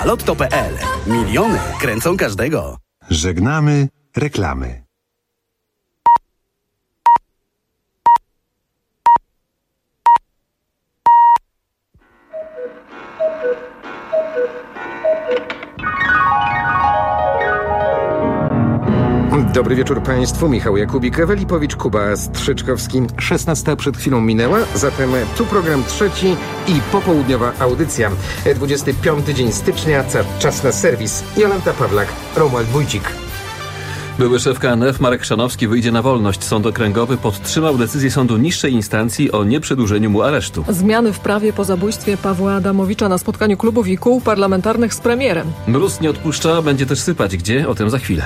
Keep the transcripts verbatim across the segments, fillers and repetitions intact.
Lotto kropka pe el. Miliony kręcą każdego. Żegnamy reklamy. Dobry wieczór Państwu, Michał Jakubik, Ewelipowicz, Kuba Strzyczkowski. szesnasta przed chwilą minęła, zatem tu program trzeci i popołudniowa audycja. dwudziesty piąty dzień stycznia, czas na serwis. Jolanta Pawlak, Romuald Wójcik. Były szef K N F Marek Chrzanowski wyjdzie na wolność. Sąd okręgowy podtrzymał decyzję sądu niższej instancji o nieprzedłużeniu mu aresztu. Zmiany w prawie po zabójstwie Pawła Adamowicza na spotkaniu klubów i kół parlamentarnych z premierem. Mróz nie odpuszcza, będzie też sypać. Gdzie? O tym za chwilę.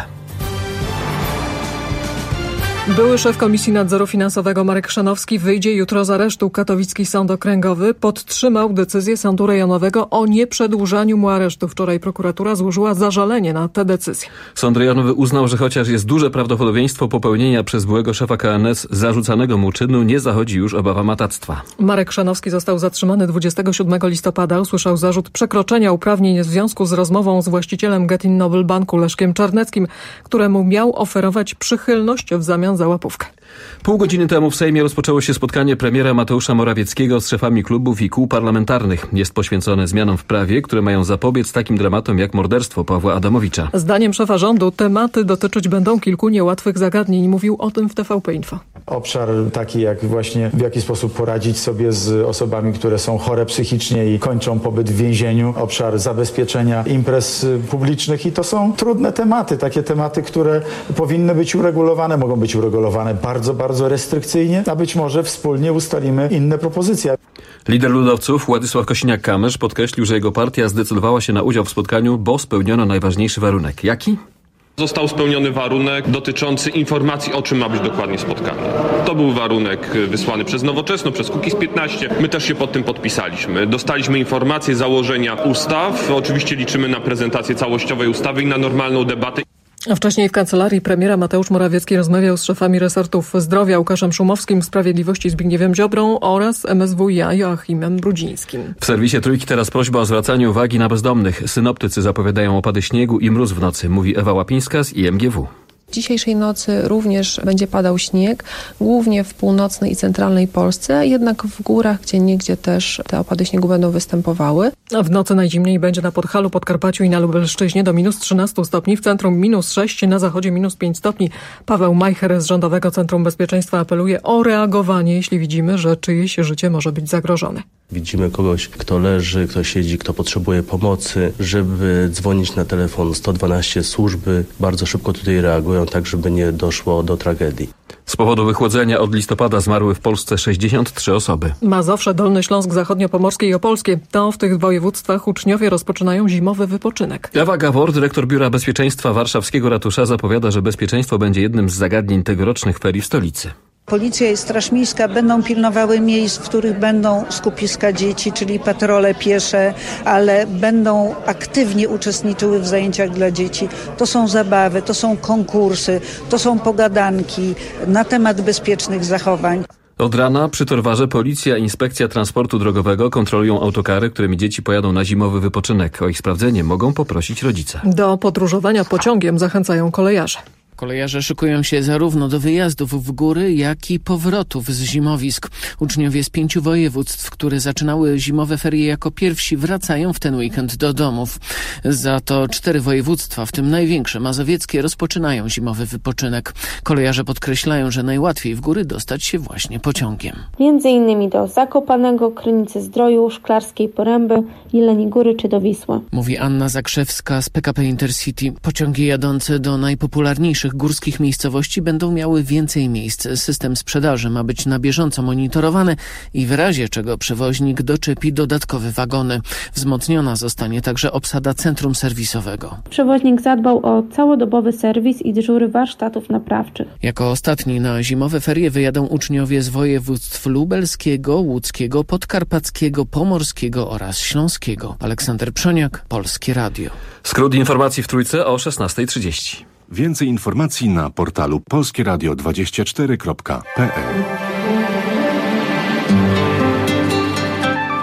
Były szef Komisji Nadzoru Finansowego Marek Chrzanowski wyjdzie jutro z aresztu. Katowicki Sąd Okręgowy podtrzymał decyzję Sądu Rejonowego o nieprzedłużaniu mu aresztu. Wczoraj prokuratura złożyła zażalenie na tę decyzję. Sąd Rejonowy uznał, że chociaż jest duże prawdopodobieństwo popełnienia przez byłego szefa K N S zarzucanego mu czynu, nie zachodzi już obawa matactwa. Marek Chrzanowski został zatrzymany dwudziestego siódmego listopada. Usłyszał zarzut przekroczenia uprawnień w związku z rozmową z właścicielem Getin Noble Banku Leszkiem Czarneckim, któremu miał oferować przychylność w zamian za łapówkę. Pół godziny temu w Sejmie rozpoczęło się spotkanie premiera Mateusza Morawieckiego z szefami klubów i kół parlamentarnych. Jest poświęcone zmianom w prawie, które mają zapobiec takim dramatom jak morderstwo Pawła Adamowicza. Zdaniem szefa rządu tematy dotyczyć będą kilku niełatwych zagadnień. Mówił o tym w T V P Info. Obszar taki jak właśnie w jaki sposób poradzić sobie z osobami, które są chore psychicznie i kończą pobyt w więzieniu. Obszar zabezpieczenia imprez publicznych i to są trudne tematy. Takie tematy, które powinny być uregulowane, mogą być uregulowane bardzo, bardzo restrykcyjnie, a być może wspólnie ustalimy inne propozycje. Lider ludowców Władysław Kosiniak-Kamysz podkreślił, że jego partia zdecydowała się na udział w spotkaniu, bo spełniono najważniejszy warunek. Jaki? Został spełniony warunek dotyczący informacji, o czym ma być dokładnie spotkanie. To był warunek wysłany przez Nowoczesną, przez Kukiz piętnaście. My też się pod tym podpisaliśmy. Dostaliśmy informacje, założenia ustaw. Oczywiście liczymy na prezentację całościowej ustawy i na normalną debatę. A wcześniej w kancelarii premiera Mateusz Morawiecki rozmawiał z szefami resortów zdrowia Łukaszem Szumowskim, Sprawiedliwości Zbigniewem Ziobrą oraz M S W iA Joachimem Brudzińskim. W serwisie Trójki teraz prośba o zwracanie uwagi na bezdomnych. Synoptycy zapowiadają opady śniegu i mróz w nocy, mówi Ewa Łapińska z I M G W. Dzisiejszej nocy również będzie padał śnieg, głównie w północnej i centralnej Polsce, jednak w górach gdzieniegdzie też te opady śniegu będą występowały. A w nocy najzimniej będzie na Podhalu, Podkarpaciu i na Lubelszczyźnie do minus trzynaście stopni, w centrum minus sześć, na zachodzie minus pięć stopni. Paweł Majcher z Rządowego Centrum Bezpieczeństwa apeluje o reagowanie, jeśli widzimy, że czyjeś życie może być zagrożone. Widzimy kogoś, kto leży, kto siedzi, kto potrzebuje pomocy, żeby dzwonić na telefon sto dwanaście. Służby bardzo szybko tutaj reagują, tak żeby nie doszło do tragedii. Z powodu wychłodzenia od listopada zmarły w Polsce sześćdziesiąt trzy osoby. Mazowsze, Dolny Śląsk, Zachodniopomorskie i Opolskie. To w tych województwach uczniowie rozpoczynają zimowy wypoczynek. Ewa Gawor, dyrektor Biura Bezpieczeństwa Warszawskiego Ratusza, zapowiada, że bezpieczeństwo będzie jednym z zagadnień tegorocznych ferii w stolicy. Policja i Straż Miejska będą pilnowały miejsc, w których będą skupiska dzieci, czyli patrole piesze, ale będą aktywnie uczestniczyły w zajęciach dla dzieci. To są zabawy, to są konkursy, to są pogadanki na temat bezpiecznych zachowań. Od rana przy Torwarze policja i Inspekcja Transportu Drogowego kontrolują autokary, którymi dzieci pojadą na zimowy wypoczynek. O ich sprawdzenie mogą poprosić rodzice. Do podróżowania pociągiem zachęcają kolejarze. Kolejarze szykują się zarówno do wyjazdów w góry, jak i powrotów z zimowisk. Uczniowie z pięciu województw, które zaczynały zimowe ferie jako pierwsi, wracają w ten weekend do domów. Za to cztery województwa, w tym największe mazowieckie, rozpoczynają zimowy wypoczynek. Kolejarze podkreślają, że najłatwiej w góry dostać się właśnie pociągiem. Między innymi do Zakopanego, Krynicy-Zdroju, Szklarskiej Poręby, Jeleni Góry czy do Wisły. Mówi Anna Zakrzewska z P K P Intercity. Pociągi jadące do najpopularniejszych górskich miejscowości będą miały więcej miejsc. System sprzedaży ma być na bieżąco monitorowany i w razie czego przewoźnik doczepi dodatkowe wagony. Wzmocniona zostanie także obsada centrum serwisowego. Przewoźnik zadbał o całodobowy serwis i dyżury warsztatów naprawczych. Jako ostatni na zimowe ferie wyjadą uczniowie z województw lubelskiego, łódzkiego, podkarpackiego, pomorskiego oraz śląskiego. Aleksander Przoniak, Polskie Radio. Skrót informacji w Trójce o szesnasta trzydzieści. Więcej informacji na portalu polskie radio dwadzieścia cztery kropka p l.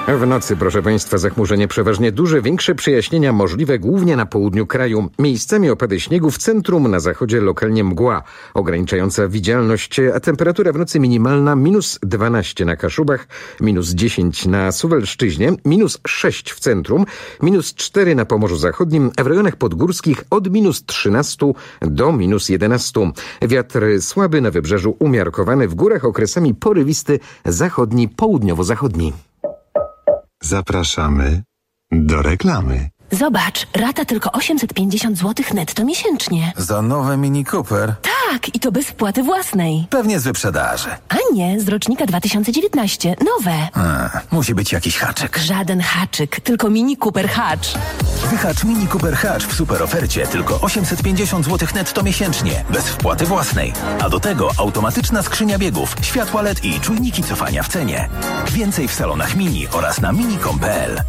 W nocy, proszę Państwa, zachmurzenie przeważnie duże, większe przejaśnienia możliwe głównie na południu kraju. Miejscami opady śniegu w centrum, na zachodzie lokalnie mgła ograniczająca widzialność, a temperatura w nocy minimalna minus dwanaście na Kaszubach, minus dziesięć na Suwalszczyźnie, minus sześć w centrum, minus cztery na Pomorzu Zachodnim, a w rejonach podgórskich od minus trzynastu do minus jedenastu. Wiatr słaby na wybrzeżu, umiarkowany, w górach okresami porywisty, zachodni, południowo-zachodni. Zapraszamy do reklamy. Zobacz, rata tylko osiemset pięćdziesiąt złotych netto miesięcznie. Za nowe Mini Cooper? Tak, i to bez wpłaty własnej. Pewnie z wyprzedaży. A nie, z rocznika dwa tysiące dziewiętnastego. Nowe. A, musi być jakiś haczyk. Żaden haczyk, tylko Mini Cooper Hatch. Wyhacz Mini Cooper Hatch w super ofercie. Tylko osiemset pięćdziesiąt złotych netto miesięcznie. Bez wpłaty własnej. A do tego automatyczna skrzynia biegów, światła L E D i czujniki cofania w cenie. Więcej w salonach Mini oraz na mini kropka com kropka p l.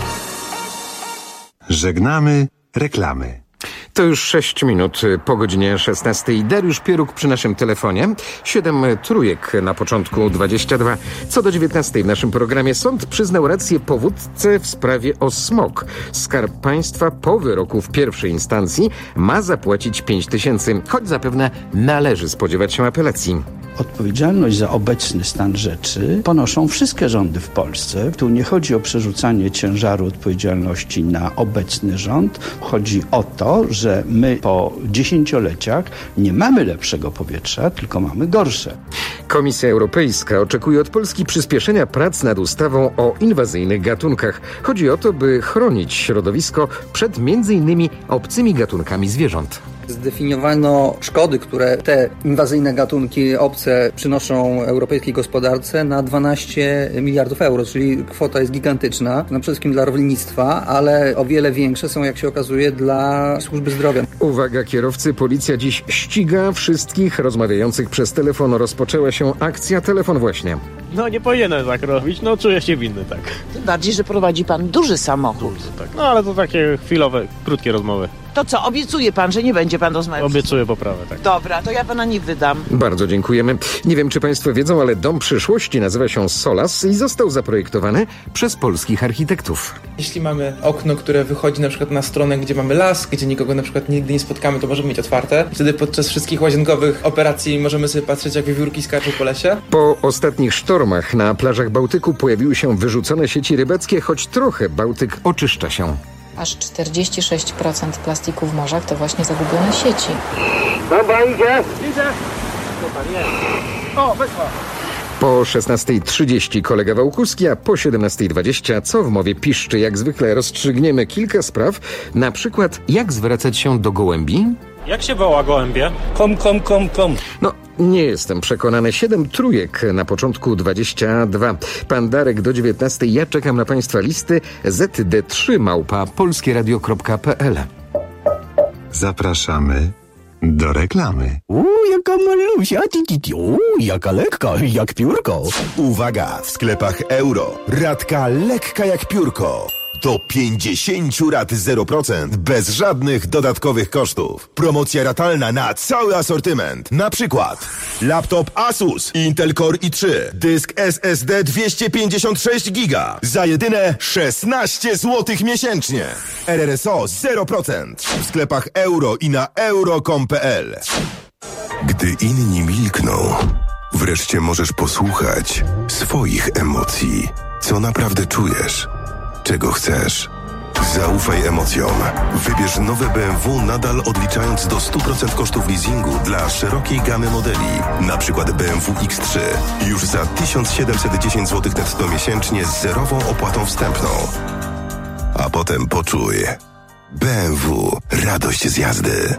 Żegnamy reklamy. To już sześć minut po godzinie szesnastej. Dariusz Pieruk przy naszym telefonie. Siedem trójek na początku dwadzieścia dwa. Co do dziewiętnastej w naszym programie sąd przyznał rację powódce w sprawie o smog. Skarb Państwa po wyroku w pierwszej instancji ma zapłacić pięć tysięcy, choć zapewne należy spodziewać się apelacji. Odpowiedzialność za obecny stan rzeczy ponoszą wszystkie rządy w Polsce. Tu nie chodzi o przerzucanie ciężaru odpowiedzialności na obecny rząd. Chodzi o to, że my po dziesięcioleciach nie mamy lepszego powietrza, tylko mamy gorsze. Komisja Europejska oczekuje od Polski przyspieszenia prac nad ustawą o inwazyjnych gatunkach. Chodzi o to, by chronić środowisko przed między innymi obcymi gatunkami zwierząt. Zdefiniowano szkody, które te inwazyjne gatunki obce przynoszą europejskiej gospodarce na dwanaście miliardów euro, czyli kwota jest gigantyczna, no przede wszystkim dla rolnictwa, ale o wiele większe są, jak się okazuje, dla służby zdrowia. Uwaga kierowcy, policja dziś ściga wszystkich rozmawiających przez telefon. Rozpoczęła się akcja Telefon właśnie. No nie powinienem tak robić, no czuję się winny, tak. Tym bardziej, że prowadzi pan duży samochód. Duży, tak. No ale to takie chwilowe, krótkie rozmowy. To co, obiecuje pan, że nie będzie pan rozmawiał? Obiecuję poprawę, tak. Dobra, to ja pana nie wydam. Bardzo dziękujemy. Nie wiem, czy Państwo wiedzą, ale Dom Przyszłości nazywa się Solas i został zaprojektowany przez polskich architektów. Jeśli mamy okno, które wychodzi na przykład na stronę, gdzie mamy las, gdzie nikogo na przykład nigdy nie spotkamy, to możemy mieć otwarte. Wtedy podczas wszystkich łazienkowych operacji możemy sobie patrzeć, jak wiewiórki skaczą po lesie. Po ostatnich sztormach na plażach Bałtyku pojawiły się wyrzucone sieci rybackie, choć trochę Bałtyk oczyszcza się. Aż czterdzieści sześć procent plastiku w morzach to właśnie zagubione sieci. Dobra, idzie! Idzie! Super, jest. O, weszła! Po szesnastej trzydzieści kolega Wałkuski, a po siedemnastej dwadzieścia co w mowie piszczy. Jak zwykle rozstrzygniemy kilka spraw, na przykład jak zwracać się do gołębi. Jak się woła gołębie? Kom, kom, kom, kom. No, nie jestem przekonany. Siedem trójek na początku dwadzieścia dwa. Pan Darek do dziewiętnastej. Ja czekam na Państwa listy. Z D trzy małpa polskieradio kropka p l. Zapraszamy do reklamy. Uuu, jaka malusia, uuu, jaka lekka, jak piórko. Uwaga, w sklepach euro. Ratka lekka jak piórko. Do pięćdziesięciu rat zero procent bez żadnych dodatkowych kosztów. Promocja ratalna na cały asortyment. Na przykład laptop Asus Intel Core i trzy, dysk S S D dwieście pięćdziesiąt sześć giga za jedyne szesnaście złotych miesięcznie. R R S O zero procent w sklepach euro i na euro kropka com kropka p l. Gdy inni milkną, wreszcie możesz posłuchać swoich emocji. Co naprawdę czujesz? Czego chcesz? Zaufaj emocjom. Wybierz nowe B M W nadal odliczając do stu procent kosztów leasingu dla szerokiej gamy modeli. Na przykład B M W X trzy. Już za tysiąc siedemset dziesięć złotych netto miesięcznie z zerową opłatą wstępną. A potem poczuj. B M W. Radość z jazdy.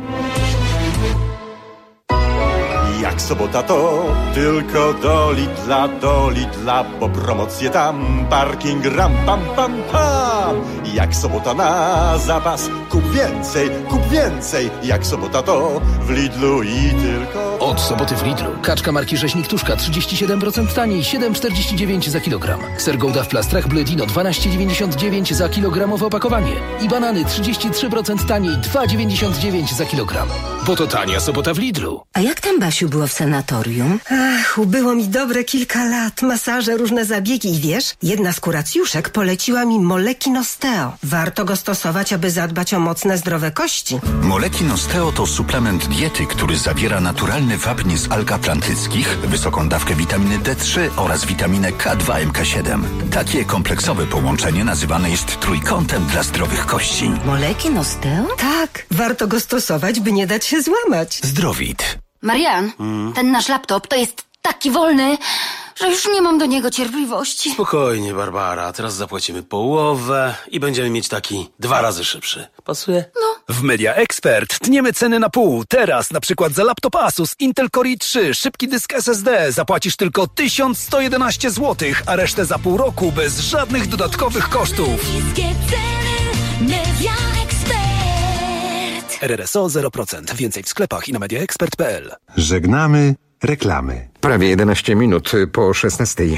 Jak sobota to tylko do Lidla, do Lidla, bo promocje tam, parking ram pam pam pam. Jak sobota na zapas, kup więcej, kup więcej. Jak sobota to w Lidlu i tylko... Od soboty w Lidlu. Kaczka marki Rzeźnik Tuszka trzydzieści siedem procent taniej, siedem czterdzieści dziewięć za kilogram. Ser Gouda w plastrach Bledino dwanaście dziewięćdziesiąt dziewięć za kilogramowe opakowanie. I banany trzydzieści trzy procent taniej, dwa dziewięćdziesiąt dziewięć za kilogram. Bo to tania sobota w Lidlu. A jak tam, Basiu, było w sanatorium? Ach, ubyło mi dobre kilka lat. Masaże, różne zabiegi i wiesz, jedna z kuracjuszek poleciła mi Molekin Osteo. Warto go stosować, aby zadbać o mocne, zdrowe kości. Molekin Osteo to suplement diety, który zawiera naturalny wapń z alg atlantyckich, wysoką dawkę witaminy D trzy oraz witaminę K dwa M K siedem. Takie kompleksowe połączenie nazywane jest trójkątem dla zdrowych kości. Molekin Osteo? Tak, warto go stosować, by nie dać się złamać. Zdrowit. Marian, Mm. ten nasz laptop to jest taki wolny, że już nie mam do niego cierpliwości. Spokojnie, Barbara. Teraz zapłacimy połowę i będziemy mieć taki dwa razy szybszy. Pasuje? No. W Media Expert tniemy ceny na pół. Teraz na przykład za laptop Asus Intel Core i trzy, szybki dysk S S D zapłacisz tylko tysiąc sto jedenaście złotych, a resztę za pół roku bez żadnych dodatkowych kosztów. Media Expert. R R S O zero procent. Więcej w sklepach i na media expert kropka p l. Żegnamy reklamy. Prawie jedenaście minut po szesnastej.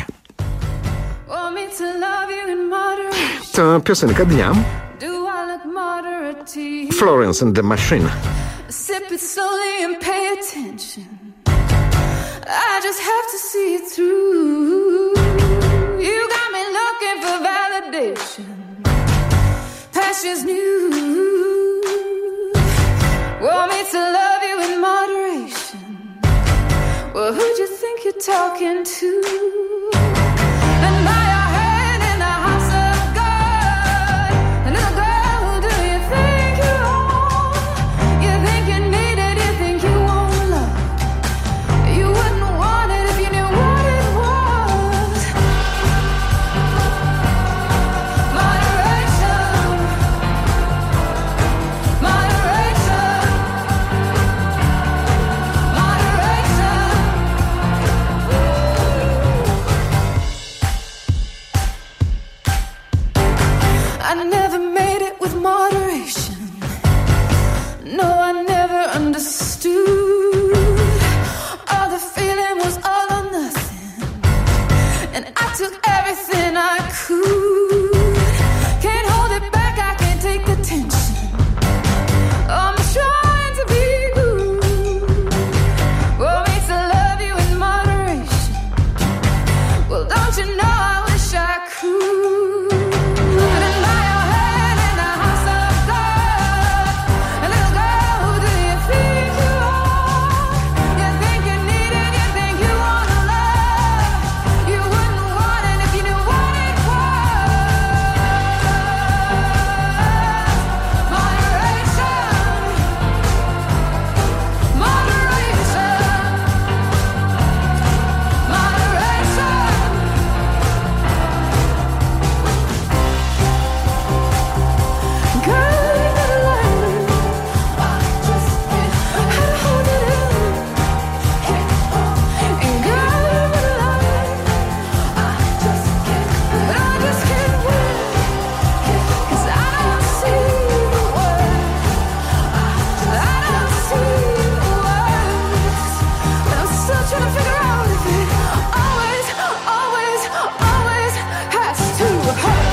To piosenka dnia. Florence and the Machine. Sip it slowly and pay attention. I just have to see it through. You got me looking for validation. Passion's new. Want me to love you in moderation. Well, who'd you think you're talking to? And by your hand in the house of God. And little girl, who do you think you are? You think you need it, you think you want love. You wouldn't want it if you knew what it was. Moderation. Moderation. Moderation. I never made it with moderation. No, I never understood. All the feeling was all or nothing. And I took everything I could. Can't hold it back, I can't take the tension. I'm trying to be good. Want me to love you in moderation. Well, don't you know I wish I could. And by your hand in the house of God. And little girl, who do you think you are? You think you need it, you think you want to love. You wouldn't want it if you knew what it was. Moderation. Moderation. Moderation. Girl, you gotta learn. I just how to hold it in. And girl, you gotta learn. I just can't, but I just can't win. 'Cause I don't see the words. I don't see the words. But I'm still trying to figure out if it always, always, always has to hurt.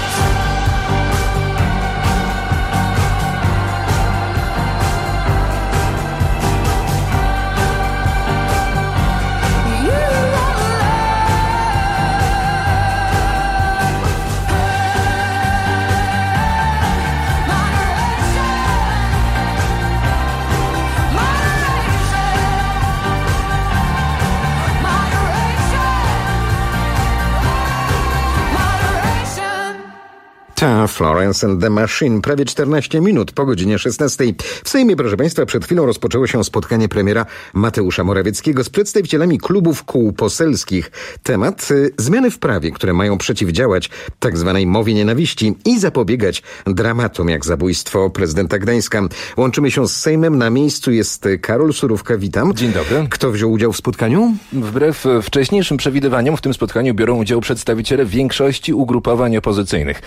Ta Florence and the Machine. Prawie czternaście minut po godzinie szesnastej. W Sejmie, proszę Państwa, przed chwilą rozpoczęło się spotkanie premiera Mateusza Morawieckiego z przedstawicielami klubów kół poselskich. Temat y, zmiany w prawie, które mają przeciwdziałać tak zwanej mowie nienawiści i zapobiegać dramatom jak zabójstwo prezydenta Gdańska. Łączymy się z Sejmem. Na miejscu jest Karol Surówka. Witam. Dzień dobry. Kto wziął udział w spotkaniu? Wbrew wcześniejszym przewidywaniom w tym spotkaniu biorą udział przedstawiciele większości ugrupowań opozycyjnych. Za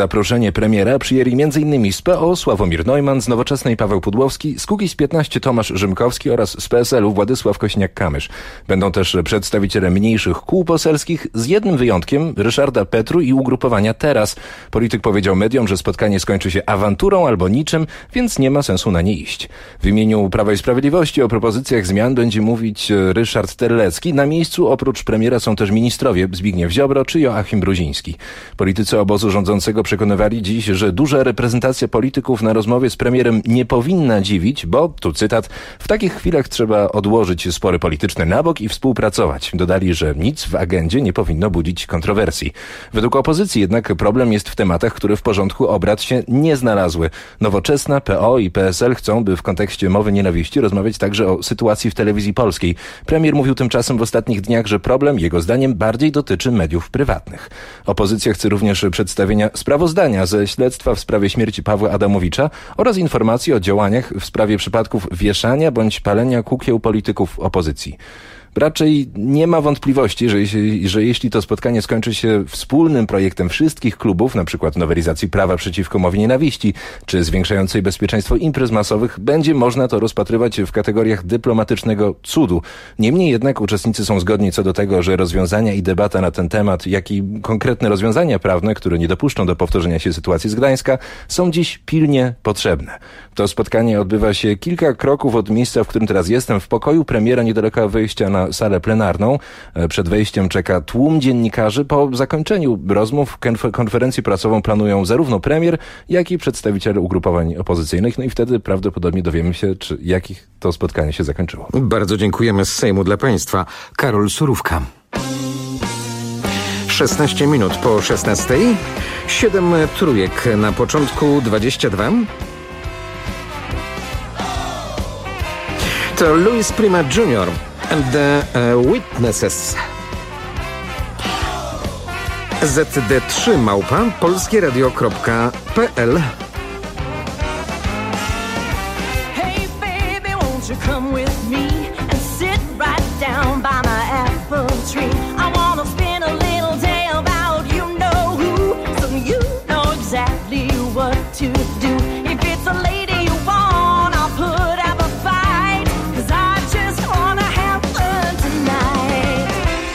zaproszenie premiera przyjęli m in z P O Sławomir Neumann, z Nowoczesnej Paweł Pudłowski, z Kukiz piętnaście Tomasz Rzymkowski oraz z P S L-u Władysław Kośniak-Kamysz. Będą też przedstawiciele mniejszych kół poselskich, z jednym wyjątkiem, Ryszarda Petru i ugrupowania Teraz. Polityk powiedział mediom, że spotkanie skończy się awanturą albo niczym, więc nie ma sensu na nie iść. W imieniu Prawa i Sprawiedliwości o propozycjach zmian będzie mówić Ryszard Terlecki. Na miejscu oprócz premiera są też ministrowie Zbigniew Ziobro czy Joachim Brudziński. Politycy obozu rządzącego przekonywali dziś, że duża reprezentacja polityków na rozmowie z premierem nie powinna dziwić, bo, tu cytat, w takich chwilach trzeba odłożyć spory polityczne na bok i współpracować. Dodali, że nic w agendzie nie powinno budzić kontrowersji. Według opozycji jednak problem jest w tematach, które w porządku obrad się nie znalazły. Nowoczesna, P O i P S L chcą, by w kontekście mowy nienawiści rozmawiać także o sytuacji w telewizji polskiej. Premier mówił tymczasem w ostatnich dniach, że problem, jego zdaniem, bardziej dotyczy mediów prywatnych. Opozycja chce również przedstawienia sprawozdania ze śledztwa w sprawie śmierci Pawła Adamowicza oraz informacji o działaniach w sprawie przypadków wieszania bądź palenia kukieł polityków opozycji. Raczej nie ma wątpliwości, że, że jeśli to spotkanie skończy się wspólnym projektem wszystkich klubów, na przykład nowelizacji prawa przeciwko mowie nienawiści, czy zwiększającej bezpieczeństwo imprez masowych, będzie można to rozpatrywać w kategoriach dyplomatycznego cudu. Niemniej jednak uczestnicy są zgodni co do tego, że rozwiązania i debata na ten temat, jak i konkretne rozwiązania prawne, które nie dopuszczą do powtórzenia się sytuacji z Gdańska, są dziś pilnie potrzebne. To spotkanie odbywa się kilka kroków od miejsca, w którym teraz jestem, w pokoju premiera niedaleko wyjścia na salę plenarną. Przed wejściem czeka tłum dziennikarzy. Po zakończeniu rozmów konferencję prasową planują zarówno premier, jak i przedstawiciele ugrupowań opozycyjnych. No i wtedy prawdopodobnie dowiemy się, czy jakich to spotkanie się zakończyło. Bardzo dziękujemy z Sejmu dla Państwa. Karol Surówka. szesnaście minut po szesnastej. Siedem trójek na początku dwadzieścia dwa. To Louis Prima junior and the uh, Witnesses. Z D trzy małpa polskieradio kropka p l. Hey baby, won't you come with me and sit right down by my apple tree? I wanna spend a little day about you know who, so you know exactly what to do. If it's a lady you want, I'll put up a fight, 'cause I just wanna have fun tonight.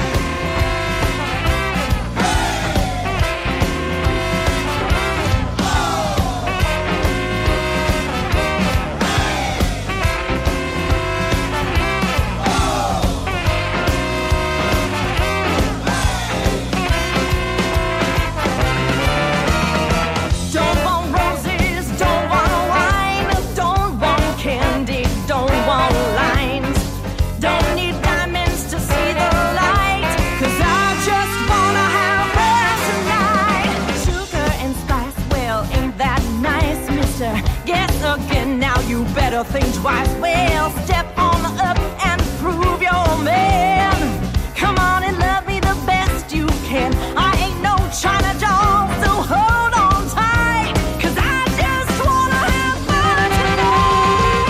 Don't want roses, don't want wine, don't want candy, don't want lines, don't need diamonds to see the light, 'cause I just wanna have fun tonight. Sugar and spice, well, ain't that nice, mister? Guess again, now you better think twice. Well, step on up and prove you're a man. Come on and love me the best you can. I ain't no China doll, so hold on tight, 'cause I just wanna have fun tonight.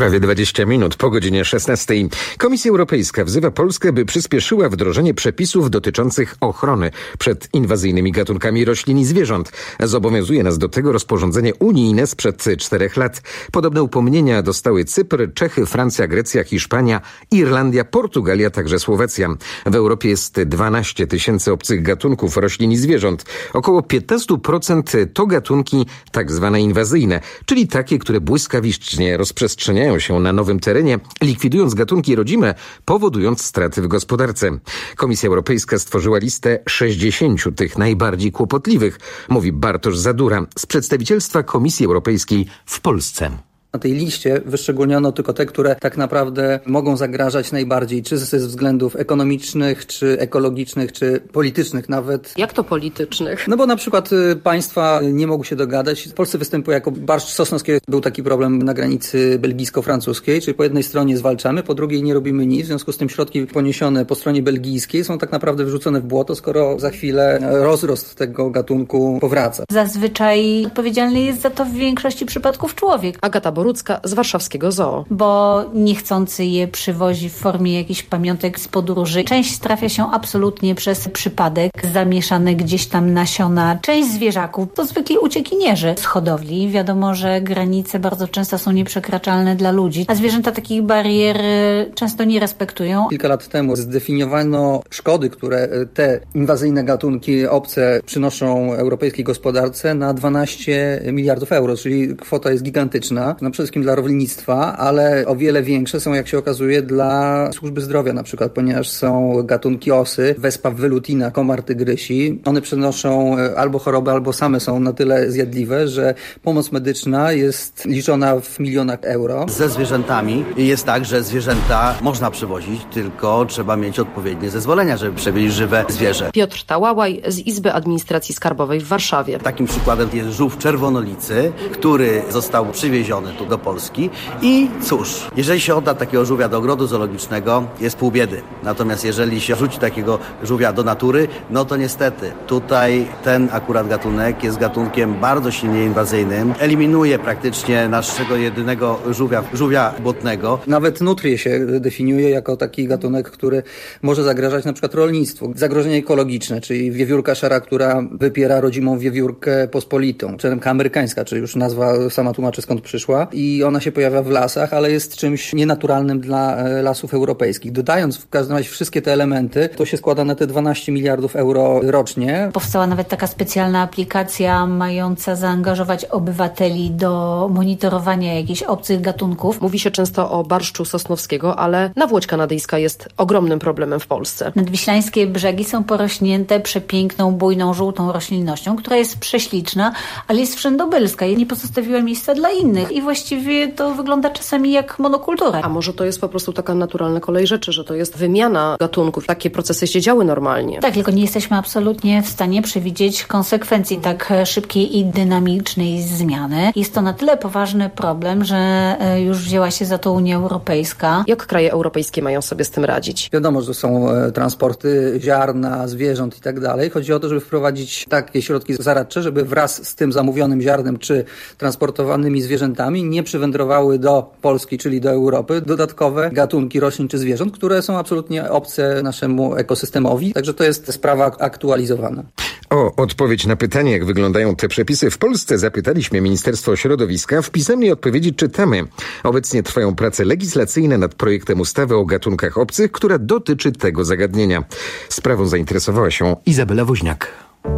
Prawie dwadzieścia minut po godzinie szesnastej. Komisja Europejska wzywa Polskę, by przyspieszyła wdrożenie przepisów dotyczących ochrony przed inwazyjnymi gatunkami roślin i zwierząt. Zobowiązuje nas do tego rozporządzenie unijne sprzed czterech lat. Podobne upomnienia dostały Cypr, Czechy, Francja, Grecja, Hiszpania, Irlandia, Portugalia, także Słowacja. W Europie jest dwanaście tysięcy obcych gatunków roślin i zwierząt. Około piętnaście procent to gatunki tak zwane inwazyjne, czyli takie, które błyskawicznie rozprzestrzeniają się na nowym terenie, likwidując gatunki rodzime, powodując straty w gospodarce. Komisja Europejska stworzyła listę sześćdziesięciu tych najbardziej kłopotliwych, mówi Bartosz Zadura z przedstawicielstwa Komisji Europejskiej w Polsce. Na tej liście wyszczególniono tylko te, które tak naprawdę mogą zagrażać najbardziej, czy ze względów ekonomicznych, czy ekologicznych, czy politycznych nawet. Jak to politycznych? No bo na przykład y, państwa nie mogły się dogadać. W Polsce występuje jako barszcz sosnowski. Był taki problem na granicy belgijsko-francuskiej, czyli po jednej stronie zwalczamy, po drugiej nie robimy nic. W związku z tym środki poniesione po stronie belgijskiej są tak naprawdę wyrzucone w błoto, skoro za chwilę rozrost tego gatunku powraca. Zazwyczaj odpowiedzialny jest za to w większości przypadków człowiek. Agata Borucka z warszawskiego zoo. Bo niechcący je przywozi w formie jakichś pamiątek z podróży. Część trafia się absolutnie przez przypadek, zamieszane gdzieś tam nasiona. Część zwierzaków to zwykli uciekinierzy z hodowli. Wiadomo, że granice bardzo często są nieprzekraczalne dla ludzi, a zwierzęta takich barier często nie respektują. Kilka lat temu zdefiniowano szkody, które te inwazyjne gatunki obce przynoszą europejskiej gospodarce na dwanaście miliardów euro, czyli kwota jest gigantyczna. No przede wszystkim dla rolnictwa, ale o wiele większe są, jak się okazuje, dla służby zdrowia na przykład, ponieważ są gatunki osy, Vespa velutina, komar tygrysi. One przenoszą albo choroby, albo same są na tyle zjadliwe, że pomoc medyczna jest liczona w milionach euro. Ze zwierzętami jest tak, że zwierzęta można przywozić, tylko trzeba mieć odpowiednie zezwolenia, żeby przewieźć żywe zwierzę. Piotr Tałałaj z Izby Administracji Skarbowej w Warszawie. Takim przykładem jest żółw czerwonolicy, który został przywieziony tu do Polski i cóż, jeżeli się odda takiego żółwia do ogrodu zoologicznego, jest pół biedy. Natomiast jeżeli się rzuci takiego żółwia do natury, no to niestety tutaj ten akurat gatunek jest gatunkiem bardzo silnie inwazyjnym. Eliminuje praktycznie naszego jedynego żółwia, żółwia błotnego. Nawet nutrię się definiuje jako taki gatunek, który może zagrażać na przykład rolnictwu. Zagrożenie ekologiczne, czyli wiewiórka szara, która wypiera rodzimą wiewiórkę pospolitą. Czeremka amerykańska, czyli już nazwa sama tłumaczy skąd przyszła. I ona się pojawia w lasach, ale jest czymś nienaturalnym dla lasów europejskich. Dodając w każdym razie wszystkie te elementy, to się składa na te dwanaście miliardów euro rocznie. Powstała nawet taka specjalna aplikacja mająca zaangażować obywateli do monitorowania jakichś obcych gatunków. Mówi się często o barszczu sosnowskiego, ale nawłoć kanadyjska jest ogromnym problemem w Polsce. Nadwiślańskie brzegi są porośnięte przepiękną, bujną, żółtą roślinnością, która jest prześliczna, ale jest wszędobylska i nie pozostawiła miejsca dla innych. I właściwie to wygląda czasami jak monokultura. A może to jest po prostu taka naturalna kolej rzeczy, że to jest wymiana gatunków. Takie procesy się działy normalnie. Tak, tylko nie jesteśmy absolutnie w stanie przewidzieć konsekwencji tak szybkiej i dynamicznej zmiany. Jest to na tyle poważny problem, że już wzięła się za to Unia Europejska. Jak kraje europejskie mają sobie z tym radzić? Wiadomo, że są transporty ziarna, zwierząt i tak dalej. Chodzi o to, żeby wprowadzić takie środki zaradcze, żeby wraz z tym zamówionym ziarnem czy transportowanymi zwierzętami nie przywędrowały do Polski, czyli do Europy, dodatkowe gatunki roślin czy zwierząt, które są absolutnie obce naszemu ekosystemowi. Także to jest sprawa aktualizowana. O odpowiedź na pytanie, jak wyglądają te przepisy w Polsce, zapytaliśmy Ministerstwo Środowiska. W pisemnej odpowiedzi czytamy: obecnie trwają prace legislacyjne nad projektem ustawy o gatunkach obcych, która dotyczy tego zagadnienia. Sprawą zainteresowała się Izabela Woźniak.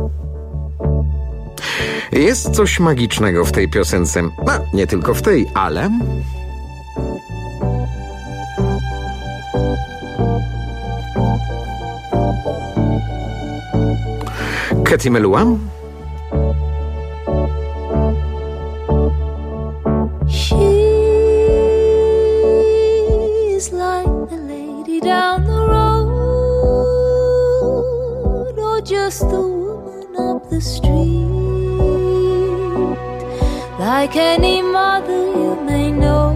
Jest coś magicznego w tej piosence. No, nie tylko w tej, ale... Katy Melua? She's like the lady down the road, or just the woman up the street. Like any mother you may know,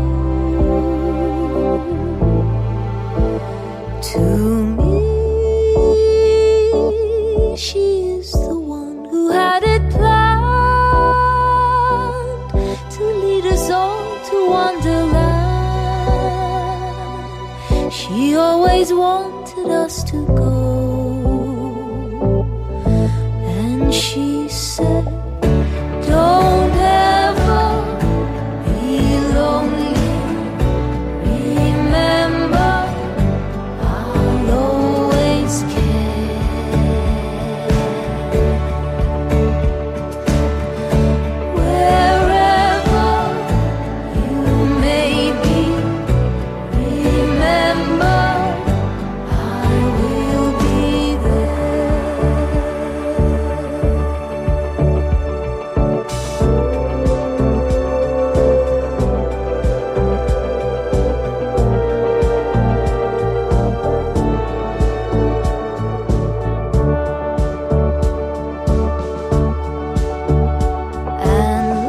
to me she is the one who had it planned to lead us all to Wonderland. always wanted us to go. And she said, don't ever be lonely. Remember, I'll always care. Wherever you may be, remember, I will be there. And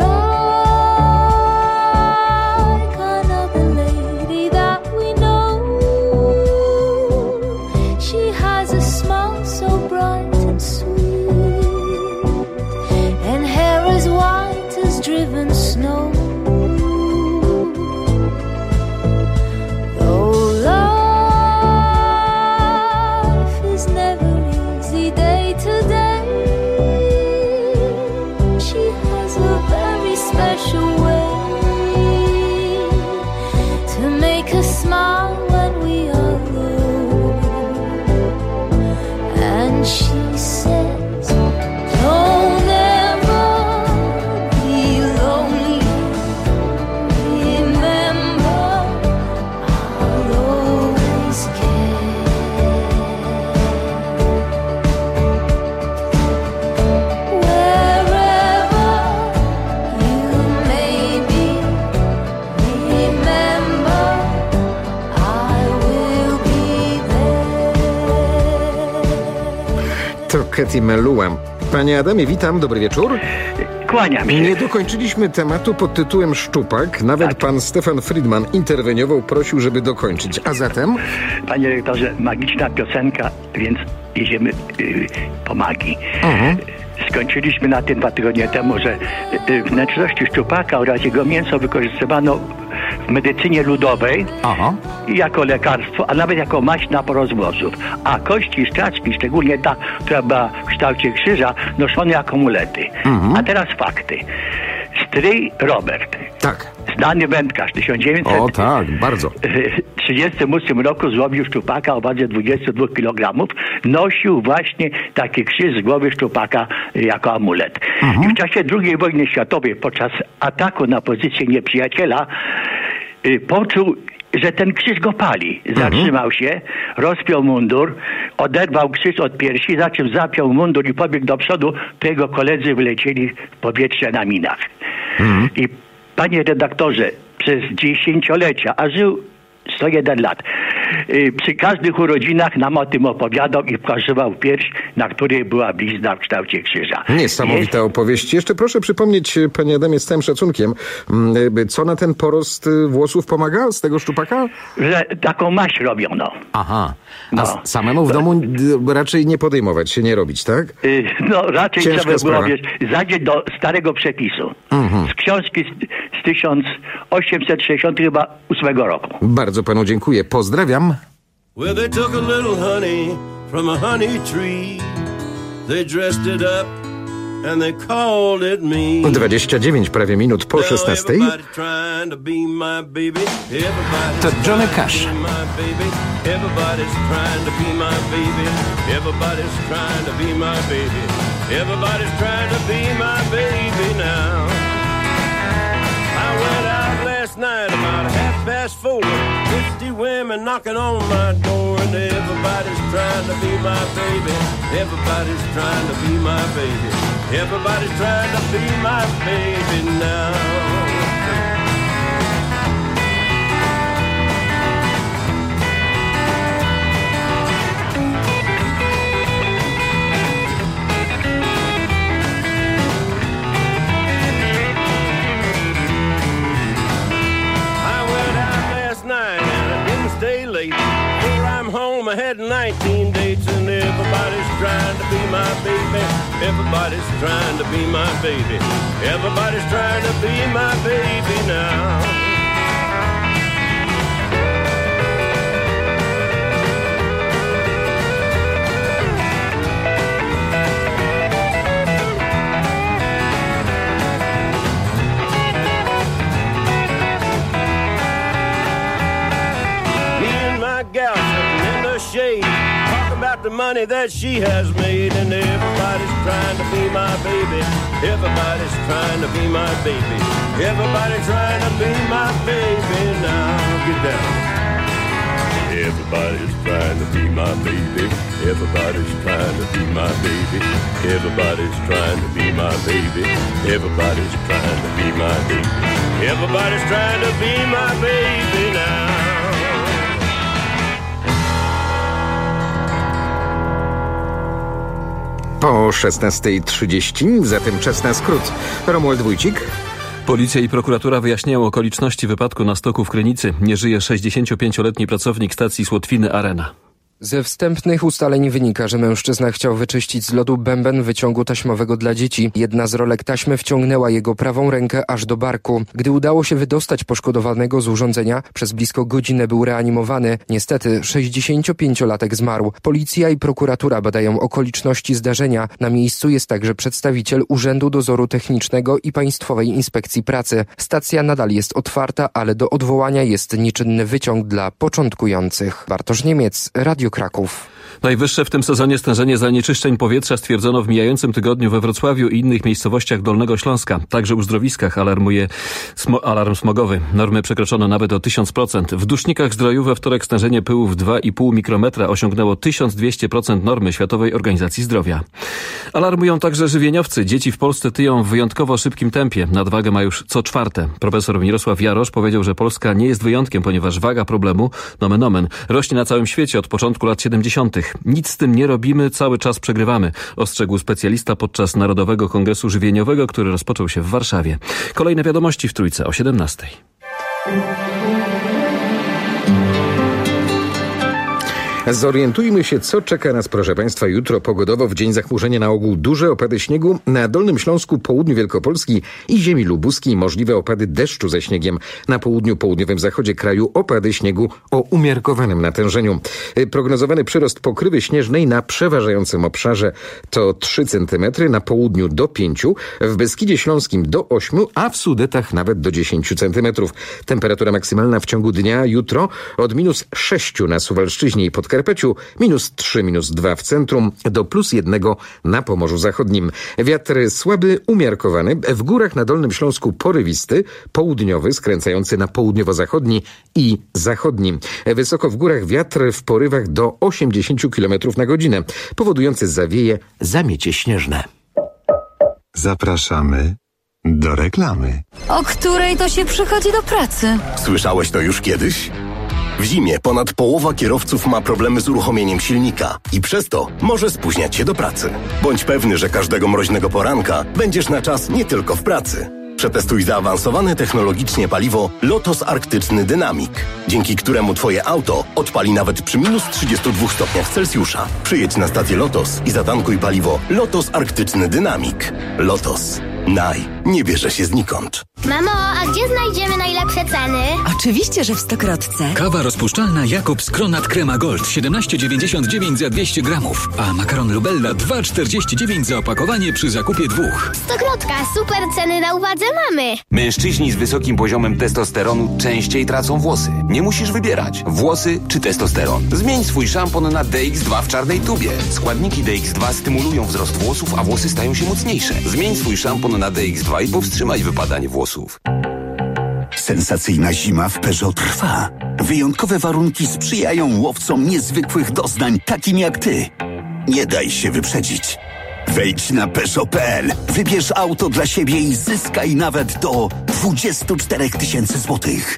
like another lady that we know, she has a smile so bright and sweet, and hair as white as driven snow. Though life is never easy day to day, she has a very special way to make us smile when we are low. And she says, don't ever be lonely. Remember, I'll always care. Wherever you may be, remember, I will be there. To Katy Melua. Panie Adamie, witam, dobry wieczór. Kłaniam się. Nie dokończyliśmy tematu pod tytułem Szczupak. Nawet Tak. pan Stefan Friedman interweniował, prosił, żeby dokończyć. A zatem? Panie rektorze, magiczna piosenka, więc jedziemy yy, po magii. Mhm. Skończyliśmy na tym dwa tygodnie temu, że yy, wnętrzności szczupaka oraz jego mięso wykorzystywano w medycynie ludowej Aha. jako lekarstwo, a nawet jako maść na porost włosów. A kości szczaczki, szczególnie ta, która była w kształcie krzyża, noszono jako amulety. Mhm. A teraz fakty. Stryj Robert, Tak. znany wędkarz, tysiąc dziewięćset O tak, bardzo. trzydziestym ósmym roku złowił szczupaka o wadze dwudziestu dwóch kilogramów. Nosił właśnie taki krzyż z głowy szczupaka jako amulet. Mhm. I w czasie drugiej wojny światowej, podczas ataku na pozycję nieprzyjaciela, y, poczuł, że ten krzyż go pali. Zatrzymał się, rozpiął mundur, oderwał krzyż od piersi, za czym zapiął mundur i pobiegł do przodu, to jego koledzy wylecieli w powietrze na minach. Mhm. I panie redaktorze, przez dziesięciolecia, a żył sto jeden lat, yy, przy każdych urodzinach nam o tym opowiadał i pokazywał pierś, na której była blizna w kształcie krzyża. Niesamowita Jest- opowieść. Jeszcze proszę przypomnieć, panie Adamie, z całym szacunkiem, mm, co na ten porost y, włosów pomaga z tego szczupaka? Że taką maść robiono. Aha. A No. s- samemu w domu y, raczej nie podejmować się, nie robić, tak? Yy, no raczej Ciężka trzeba było, sprawa. wiesz, zajrzeć do starego przepisu. Mhm. Z książki z, z tysiąc osiemset sześćdziesiątego ósmego roku. Bardzo panu dziękuję. Pozdrawiam. Well, they took a little honey from a honey tree. They dressed it up and they called it me. dwadzieścia dziewięć prawie minut po szesnastej. Everybody trying to be my baby. Everybody's To Johnny trying Cash. to be my baby. Everybody's trying to be my baby. Everybody's trying to be my baby. Everybody's trying to be my baby now. I went out last night about half past four. Fifty women knocking on my door, and everybody's trying to be my baby. Everybody's trying to be my baby. Everybody's trying to be my baby now. I had nineteen dates and everybody's trying to be my baby. Everybody's trying to be my baby. Everybody's trying to be my baby now. shade. Talk about the money that she has made. And everybody's trying to be my baby. Everybody's trying to be my baby. Everybody's trying to be my baby. Now get down. Everybody's trying to be my baby. Everybody's trying to be my baby. Everybody's trying to be my baby. Everybody's trying to be my baby. Everybody's trying to be my baby now. Po szesnasta trzydzieści, zatem czas na skrót. Romuald Wójcik. Policja i prokuratura wyjaśniają okoliczności wypadku na stoku w Krynicy. Nie żyje sześćdziesięciopięcioletni pracownik stacji Słotwiny Arena. Ze wstępnych ustaleń wynika, że mężczyzna chciał wyczyścić z lodu bęben wyciągu taśmowego dla dzieci. Jedna z rolek taśmy wciągnęła jego prawą rękę aż do barku. Gdy udało się wydostać poszkodowanego z urządzenia, przez blisko godzinę był reanimowany. Niestety sześćdziesięciopięciolatek zmarł. Policja i prokuratura badają okoliczności zdarzenia. Na miejscu jest także przedstawiciel Urzędu Dozoru Technicznego i Państwowej Inspekcji Pracy. Stacja nadal jest otwarta, ale do odwołania jest nieczynny wyciąg dla początkujących. Bartosz Niemiec, Radio Kraków. Najwyższe w tym sezonie stężenie zanieczyszczeń powietrza stwierdzono w mijającym tygodniu we Wrocławiu i innych miejscowościach Dolnego Śląska. Także u zdrowiskach alarmuje smo- alarm smogowy. Normy przekroczono nawet o tysiąc procent. W Dusznikach Zdroju we wtorek stężenie pyłów dwa i pół mikrometra osiągnęło tysiąc dwieście procent normy Światowej Organizacji Zdrowia. Alarmują także żywieniowcy. Dzieci w Polsce tyją w wyjątkowo szybkim tempie. Nadwagę ma już co czwarte. Profesor Mirosław Jarosz powiedział, że Polska nie jest wyjątkiem, ponieważ waga problemu, nomen omen, rośnie na całym świecie od początku lat siedemdziesiątych. Nic z tym nie robimy, cały czas przegrywamy, ostrzegł specjalista podczas Narodowego Kongresu Żywieniowego, który rozpoczął się w Warszawie. Kolejne wiadomości w Trójce o siedemnastej. Zorientujmy się, co czeka nas, proszę Państwa, jutro pogodowo. W dzień zachmurzenia na ogół duże opady śniegu. Na Dolnym Śląsku, południu Wielkopolski i ziemi lubuskiej możliwe opady deszczu ze śniegiem. Na południu, południowym zachodzie kraju opady śniegu o umiarkowanym natężeniu. Prognozowany przyrost pokrywy śnieżnej na przeważającym obszarze to trzy centymetry, na południu do pięciu, w Beskidzie Śląskim do ośmiu, a w Sudetach nawet do dziesięciu centymetrów. Temperatura maksymalna w ciągu dnia jutro od minus sześciu na Suwalszczyźnie i Podkarpeciu, minus trzy, minus dwa w centrum, do plus jednego na Pomorzu Zachodnim. Wiatr słaby, umiarkowany, w górach na Dolnym Śląsku porywisty, południowy, skręcający na południowo-zachodni i zachodni. Wysoko w górach wiatr w porywach do osiemdziesięciu kilometrów na godzinę, powodujący zawieje, zamiecie śnieżne. Zapraszamy do reklamy. O której to się przychodzi do pracy? Słyszałeś to już kiedyś? W zimie ponad połowa kierowców ma problemy z uruchomieniem silnika i przez to może spóźniać się do pracy. Bądź pewny, że każdego mroźnego poranka będziesz na czas nie tylko w pracy. Przetestuj zaawansowane technologicznie paliwo Lotos Arktyczny Dynamic, dzięki któremu Twoje auto odpali nawet przy minus trzydziestu dwóch stopniach Celsjusza. Przyjedź na stację Lotos i zatankuj paliwo Lotos Arktyczny Dynamic. Lotos. Naj. Nie bierze się znikąd. Mamo, a gdzie znajdziemy najlepsze ceny? Oczywiście, że w Stokrotce. Kawa rozpuszczalna Jakobs Kronat Crema Gold siedemnaście dziewięćdziesiąt dziewięć za dwieście gramów, a makaron Lubella dwa czterdzieści dziewięć za opakowanie przy zakupie dwóch. Stokrotka, super ceny na uwadze mamy. Mężczyźni z wysokim poziomem testosteronu częściej tracą włosy. Nie musisz wybierać, włosy czy testosteron. Zmień swój szampon na D X dwa w czarnej tubie. Składniki D X dwa stymulują wzrost włosów, a włosy stają się mocniejsze. Zmień swój szampon na D X dwa i powstrzymaj wypadanie włosów. Sensacyjna zima w Peugeot trwa. Wyjątkowe warunki sprzyjają łowcom niezwykłych doznań, takim jak ty. Nie daj się wyprzedzić. Wejdź na Peugeot kropka p l, wybierz auto dla siebie i zyskaj nawet do dwadzieścia cztery tysiące złotych.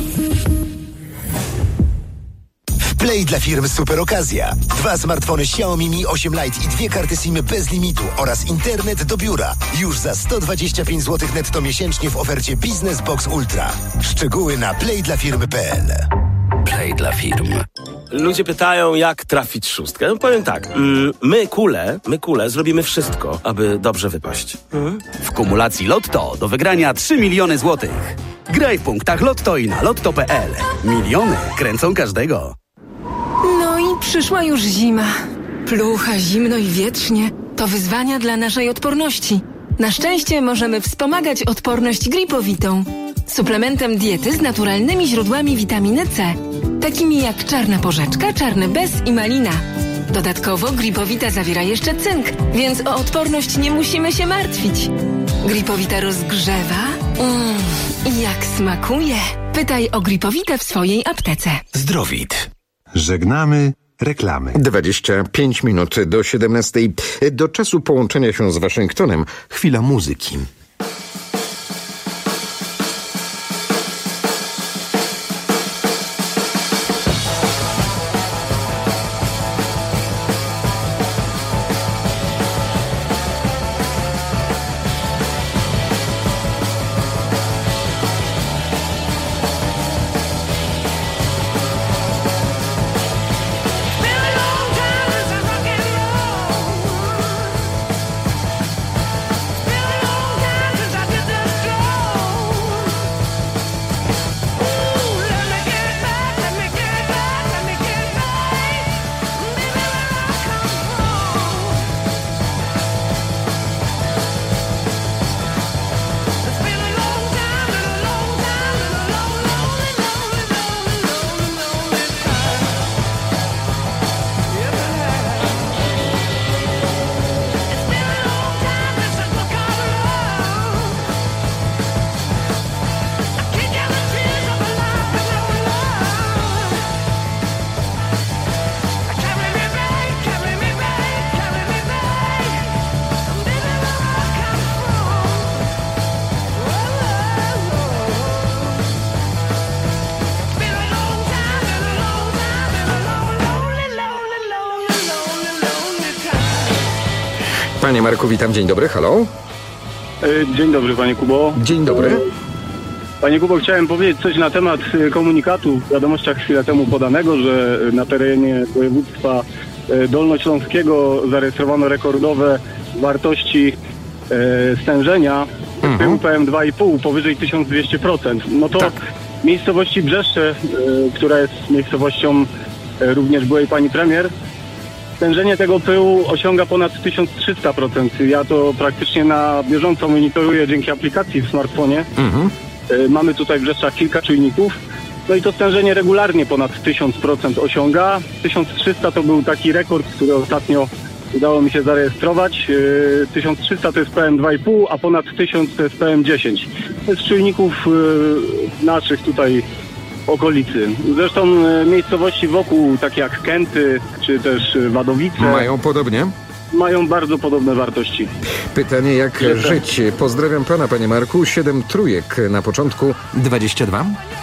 Play dla firm super okazja. Dwa smartfony Xiaomi Mi osiem Lite i dwie karty SIM bez limitu oraz internet do biura. Już za sto dwadzieścia pięć złotych netto miesięcznie w ofercie Business Box Ultra. Szczegóły na play dla firm kropka p l. Play dla firm. Ludzie pytają, jak trafić szóstkę. No powiem tak, my kule, my kule zrobimy wszystko, aby dobrze wypaść. Mhm. W kumulacji Lotto do wygrania trzy miliony złotych. Graj w punktach Lotto i na lotto kropka p l. Miliony kręcą każdego. No i przyszła już zima. Plucha, zimno i wietrznie. To wyzwania dla naszej odporności. Na szczęście możemy wspomagać odporność gripowitą suplementem diety z naturalnymi źródłami witaminy C. takimi jak czarna porzeczka, czarny bez i malina. Dodatkowo Gripowita zawiera jeszcze cynk, więc o odporność nie musimy się martwić. Gripowita rozgrzewa. Mmm, i jak smakuje. Pytaj o Gripowitę w swojej aptece. Zdrowit. Żegnamy reklamy. dwadzieścia pięć minut do siedemnastej. Do czasu połączenia się z Waszyngtonem chwila muzyki. Panie Marku, witam. Dzień dobry, halo. Dzień dobry, panie Kubo. Dzień dobry. Panie Kubo, chciałem powiedzieć coś na temat komunikatu w wiadomościach chwilę temu podanego, że na terenie województwa dolnośląskiego zarejestrowano rekordowe wartości stężenia pyłu P M dwa i pół powyżej tysiąc dwieście procent. No to tak. W miejscowości Brzeszcze, która jest miejscowością również byłej pani premier, stężenie tego pyłu osiąga ponad tysiąc trzysta procent. Ja to praktycznie na bieżąco monitoruję dzięki aplikacji w smartfonie. Mhm. Mamy tutaj w Brzeszczach kilka czujników. No i to stężenie regularnie ponad tysiąc procent osiąga. tysiąc trzysta to był taki rekord, który ostatnio udało mi się zarejestrować. tysiąc trzysta to jest P M dwa i pół, a ponad tysiąc to jest P M dziesięć. To jest czujników naszych tutaj w okolicy. Zresztą miejscowości wokół, takie jak Kęty, czy też Wadowice... Mają podobnie? Mają bardzo podobne wartości. Pytanie, jak żyć? Pozdrawiam pana, panie Marku. Siedem trójek na początku. dwadzieścia dwa.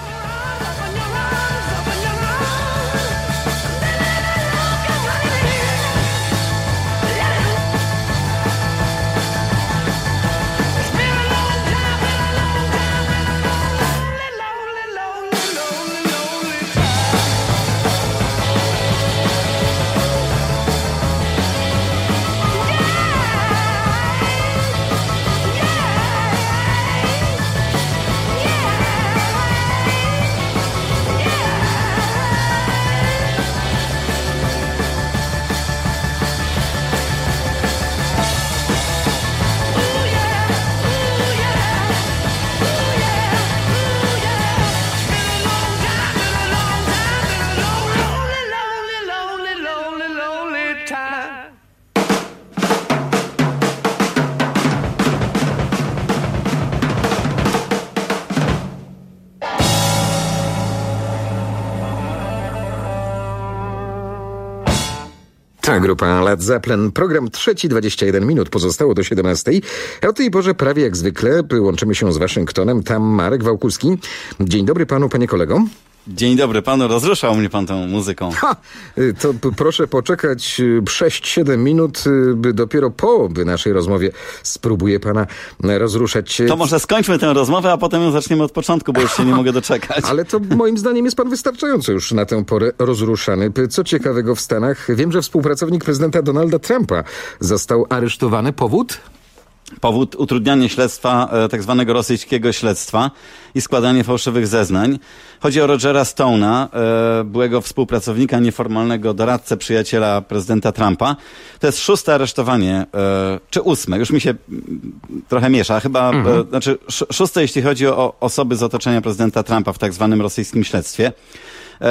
Ta grupa Led Zeppelin. Program trzeci, dwadzieścia jeden minut pozostało do siedemnastej. O tej porze prawie jak zwykle łączymy się z Waszyngtonem. Tam Marek Wałkuski. Dzień dobry panu, panie kolego. Dzień dobry panu, rozruszał mnie pan tą muzyką. Ha! To p- proszę poczekać sześć siedem minut, by dopiero po by naszej rozmowie spróbuję pana rozruszać. To może skończmy tę rozmowę, a potem ją zaczniemy od początku, bo już się nie mogę doczekać. Ale to moim zdaniem jest pan wystarczająco już na tę porę rozruszany. Co ciekawego w Stanach? Wiem, że współpracownik prezydenta Donalda Trumpa został aresztowany. Powód? Powód utrudnianie śledztwa, tak zwanego rosyjskiego śledztwa i składanie fałszywych zeznań. Chodzi o Rogera Stone'a, byłego współpracownika, nieformalnego doradcę, przyjaciela prezydenta Trumpa. To jest szóste aresztowanie, czy ósme, już mi się trochę miesza, chyba, mhm. znaczy szóste, jeśli chodzi o osoby z otoczenia prezydenta Trumpa w tak zwanym rosyjskim śledztwie.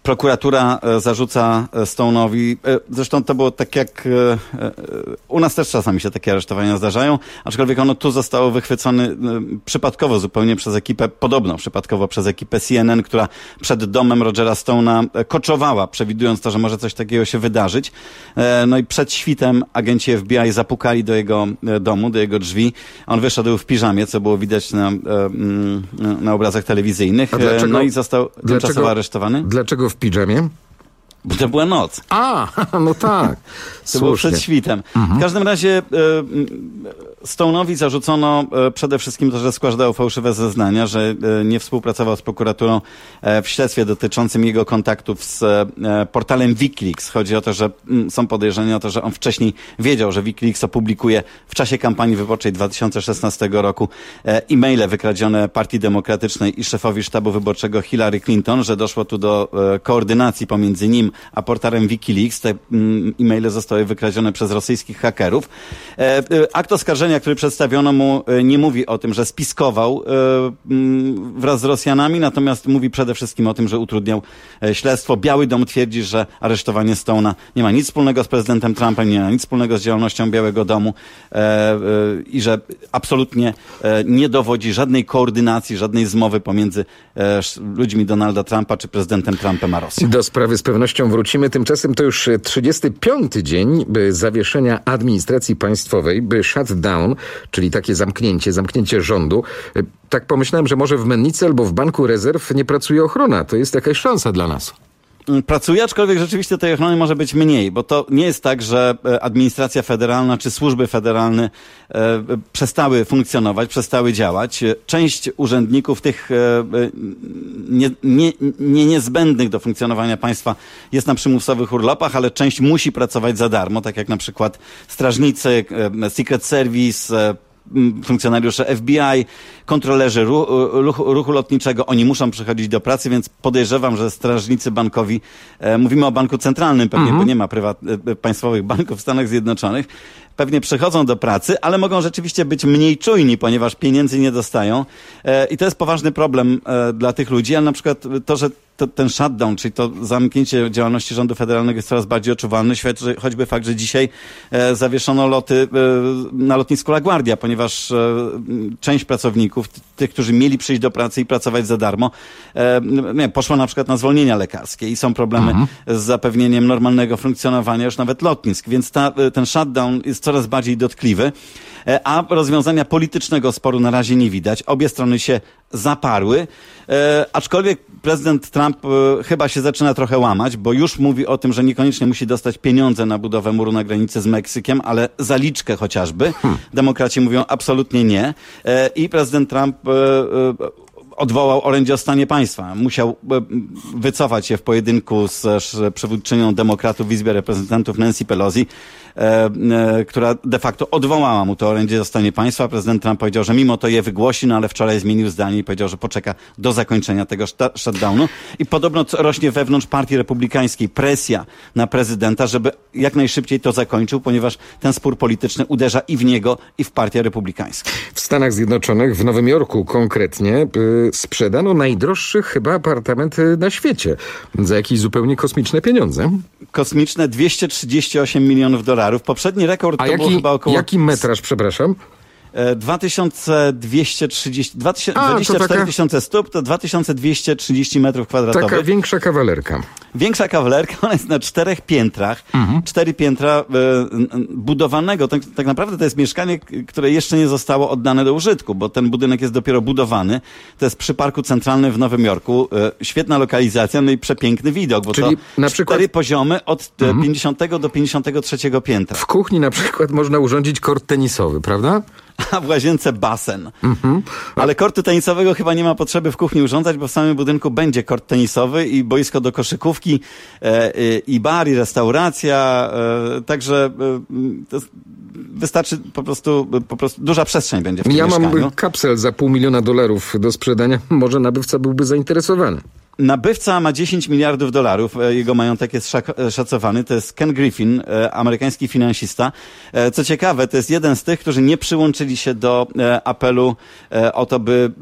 Prokuratura zarzuca Stone'owi, zresztą to było tak jak u nas też czasami się takie aresztowania zdarzają, aczkolwiek ono tu zostało wychwycone przypadkowo zupełnie przez ekipę, podobno przypadkowo przez ekipę C N N, która przed domem Rogera Stone'a koczowała, przewidując to, że może coś takiego się wydarzyć. No i przed świtem agenci F B I zapukali do jego domu, do jego drzwi. On wyszedł w piżamie, co było widać na, na obrazach telewizyjnych. Dlaczego, no i został tymczasowo dlaczego, aresztowany. Dlaczego w piżamie? Bo to była noc. A, no tak. To było przed świtem. Mhm. W każdym razie e, Stone'owi zarzucono e, przede wszystkim to, że składał fałszywe zeznania, że e, nie współpracował z prokuraturą e, w śledztwie dotyczącym jego kontaktów z e, portalem Wikileaks. Chodzi o to, że m, są podejrzenia o to, że on wcześniej wiedział, że Wikileaks opublikuje w czasie kampanii wyborczej dwa tysiące szesnastego roku e, e-maile wykradzione Partii Demokratycznej i szefowi sztabu wyborczego Hillary Clinton, że doszło tu do e, koordynacji pomiędzy nim a portalem Wikileaks. Te mm, e-maile zostały wykradzione przez rosyjskich hakerów. E, e, akt oskarżenia, który przedstawiono mu, e, nie mówi o tym, że spiskował e, m, wraz z Rosjanami, natomiast mówi przede wszystkim o tym, że utrudniał e, śledztwo. Biały Dom twierdzi, że aresztowanie Stone'a nie ma nic wspólnego z prezydentem Trumpem, nie ma nic wspólnego z działalnością Białego Domu e, e, i że absolutnie e, nie dowodzi żadnej koordynacji, żadnej zmowy pomiędzy e, ludźmi Donalda Trumpa czy prezydentem Trumpem a Rosją. Do sprawy z pewnością wrócimy. Tymczasem to już trzydziesty piąty dzień by zawieszenia administracji państwowej, by shutdown, czyli takie zamknięcie, zamknięcie rządu. Tak pomyślałem, że może w Mennicy albo w Banku Rezerw nie pracuje ochrona. To jest jakaś szansa dla nas. Pracuje, aczkolwiek rzeczywiście tej ochrony może być mniej, bo to nie jest tak, że administracja federalna czy służby federalne e, przestały funkcjonować, przestały działać. Część urzędników tych e, nie, nie, nie niezbędnych do funkcjonowania państwa jest na przymusowych urlopach, ale część musi pracować za darmo, tak jak na przykład strażnicy, e, Secret Service, e, funkcjonariusze F B I, kontrolerzy ruchu, ruchu lotniczego, oni muszą przychodzić do pracy, więc podejrzewam, że strażnicy bankowi, e, mówimy o banku centralnym pewnie, mhm. bo nie ma prywat, e, państwowych banków w Stanach Zjednoczonych, pewnie przychodzą do pracy, ale mogą rzeczywiście być mniej czujni, ponieważ pieniędzy nie dostają e, i to jest poważny problem e, dla tych ludzi, ale na przykład to, że to, ten shutdown, czyli to zamknięcie działalności rządu federalnego jest coraz bardziej odczuwalny, świadczy choćby fakt, że dzisiaj e, zawieszono loty e, na lotnisku LaGuardia, ponieważ e, część pracowników, tych, którzy mieli przyjść do pracy i pracować za darmo, e, nie, poszło na przykład na zwolnienia lekarskie i są problemy mhm. z zapewnieniem normalnego funkcjonowania już nawet lotnisk, więc ta, ten shutdown jest coraz bardziej dotkliwy, a rozwiązania politycznego sporu na razie nie widać. Obie strony się zaparły, e, aczkolwiek prezydent Trump e, chyba się zaczyna trochę łamać, bo już mówi o tym, że niekoniecznie musi dostać pieniądze na budowę muru na granicy z Meksykiem, ale zaliczkę chociażby. Hmm. Demokraci mówią absolutnie nie. E, I prezydent Trump e, e, odwołał orędzie o stanie państwa. Musiał wycofać się w pojedynku z przywódczynią demokratów w Izbie Reprezentantów Nancy Pelosi, e, e, która de facto odwołała mu to orędzie o stanie państwa. Prezydent Trump powiedział, że mimo to je wygłosi, no ale wczoraj zmienił zdanie i powiedział, że poczeka do zakończenia tego shutdownu. I podobno rośnie wewnątrz Partii Republikańskiej presja na prezydenta, żeby jak najszybciej to zakończył, ponieważ ten spór polityczny uderza i w niego, i w Partię Republikańską. W Stanach Zjednoczonych, w Nowym Jorku konkretnie, sprzedano najdroższy chyba apartament na świecie. Za jakieś zupełnie kosmiczne pieniądze. Kosmiczne dwieście trzydzieści osiem milionów dolarów. Poprzedni rekord A to jaki, było chyba około... jaki metraż, przepraszam? dwa tysiące dwieście trzydzieści, dwadzieścia cztery tysiące stóp to dwa tysiące dwieście trzydzieści metrów kwadratowych. Taka większa kawalerka. Większa kawalerka, ona jest na czterech piętrach. Mhm. Cztery piętra e, budowanego. Tak, tak naprawdę to jest mieszkanie, które jeszcze nie zostało oddane do użytku, bo ten budynek jest dopiero budowany. To jest przy Parku Centralnym w Nowym Jorku. E, świetna lokalizacja, no i przepiękny widok, bo Czyli to na przykład... cztery poziomy od mhm. pięćdziesiątego do pięćdziesiątego trzeciego piętra. W kuchni na przykład można urządzić kort tenisowy, prawda? A w łazience basen. Mhm. Ale kortu tenisowego chyba nie ma potrzeby w kuchni urządzać, bo w samym budynku będzie kort tenisowy i boisko do koszykówki, e, i bar, i restauracja. E, także e, to wystarczy po prostu, po prostu duża przestrzeń będzie w tym ja mieszkaniu. Ja mam kapsel za pół miliona dolarów do sprzedania. Może nabywca byłby zainteresowany. Nabywca ma dziesięć miliardów dolarów, jego majątek jest szacowany, to jest Ken Griffin, amerykański finansista. Co ciekawe, to jest jeden z tych, którzy nie przyłączyli się do apelu o to, by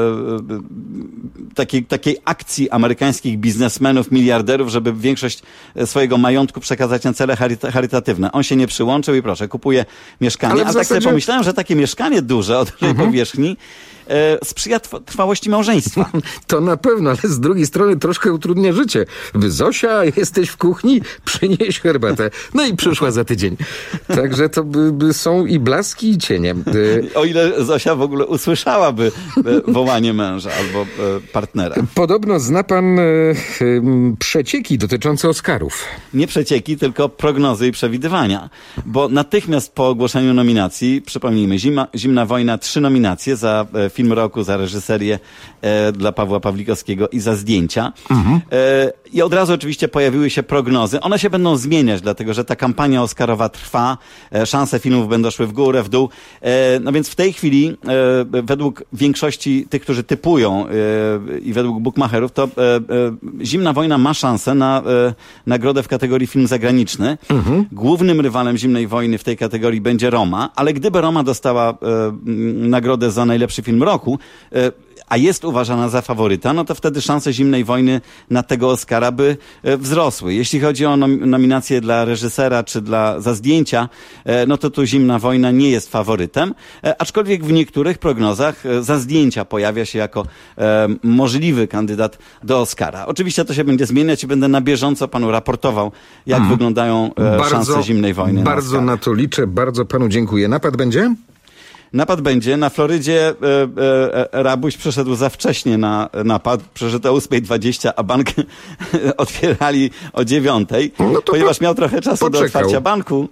takiej, takiej akcji amerykańskich biznesmenów, miliarderów, żeby większość swojego majątku przekazać na cele charytatywne. On się nie przyłączył i proszę, kupuje mieszkanie. Ale, Ale tak zasadzie... sobie pomyślałem, że takie mieszkanie duże o dużej mhm. powierzchni sprzyja trwałości małżeństwa. To na pewno, ale z drugiej strony troszkę utrudnia życie. Zosia, jesteś w kuchni, przynieś herbatę. No i przyszła za tydzień. Także to by, by są i blaski, i cienie. O ile Zosia w ogóle usłyszałaby wołanie męża albo partnera. Podobno zna pan e, e, przecieki dotyczące Oscarów. Nie przecieki, tylko prognozy i przewidywania. Bo natychmiast po ogłoszeniu nominacji, przypomnijmy, Zima, Zimna wojna, trzy nominacje za e, film roku, za reżyserię e, dla Pawła Pawlikowskiego i za zdjęcia. Mhm. E, I od razu oczywiście pojawiły się prognozy. One się będą zmieniać, dlatego że ta kampania oscarowa trwa. E, szanse filmów będą szły w górę, w dół. E, no więc w tej chwili e, według większości tych, którzy typują e, i według bookmacherów, to e, e, Zimna wojna ma szansę na e, nagrodę w kategorii film zagraniczny. Mhm. Głównym rywalem Zimnej wojny w tej kategorii będzie Roma, ale gdyby Roma dostała e, nagrodę za najlepszy film roku, e, a jest uważana za faworyta, no to wtedy szanse Zimnej wojny na tego Oscara by e, wzrosły. Jeśli chodzi o nom- nominację dla reżysera czy dla, za zdjęcia, e, no to tu Zimna wojna nie jest faworytem, e, aczkolwiek w niektórych prognozach e, za zdjęcia pojawia się jako e, możliwy kandydat do Oscara. Oczywiście to się będzie zmieniać i będę na bieżąco panu raportował, jak hmm. wyglądają e, bardzo, szanse Zimnej wojny. Bardzo na, na to liczę, bardzo panu dziękuję. Napad będzie? Napad będzie. Na Florydzie e, e, rabuś przyszedł za wcześnie na napad. Przyszedł o ósma dwadzieścia, a bank otwierali o dziewiątej. No Ponieważ miał trochę czasu poczekał. do otwarcia banku,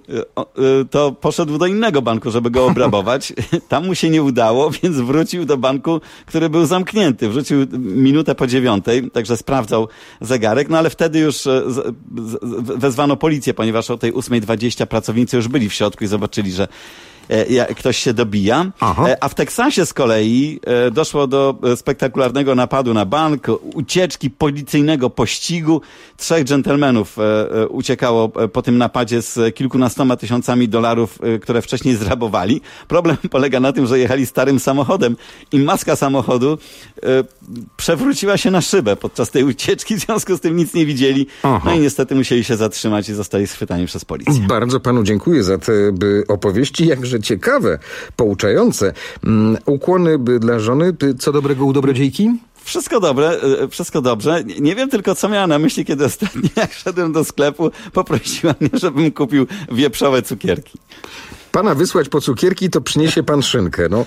to poszedł do innego banku, żeby go obrabować. Tam mu się nie udało, więc wrócił do banku, który był zamknięty. Wrócił minutę po dziewiątej, także sprawdzał zegarek, no ale wtedy już wezwano policję, ponieważ o tej ósma dwadzieścia pracownicy już byli w środku i zobaczyli, że ktoś się dobija. Aha. A w Teksasie z kolei doszło do spektakularnego napadu na bank, ucieczki, policyjnego pościgu. Trzech dżentelmenów uciekało po tym napadzie z kilkunastoma tysiącami dolarów, które wcześniej zrabowali. Problem polega na tym, że jechali starym samochodem i maska samochodu przewróciła się na szybę podczas tej ucieczki, w związku z tym nic nie widzieli. Aha. No i niestety musieli się zatrzymać i zostali schwytani przez policję. Bardzo panu dziękuję za te opowieści, jakże ciekawe, pouczające. Um, ukłony dla żony. Co dobrego u dobrodziejki? Wszystko dobre, wszystko dobrze. Nie wiem tylko, co miała na myśli, kiedy ostatnio, jak szedłem do sklepu, poprosiła mnie, żebym kupił wieprzowe cukierki. Pana wysłać po cukierki, to przyniesie pan szynkę, no.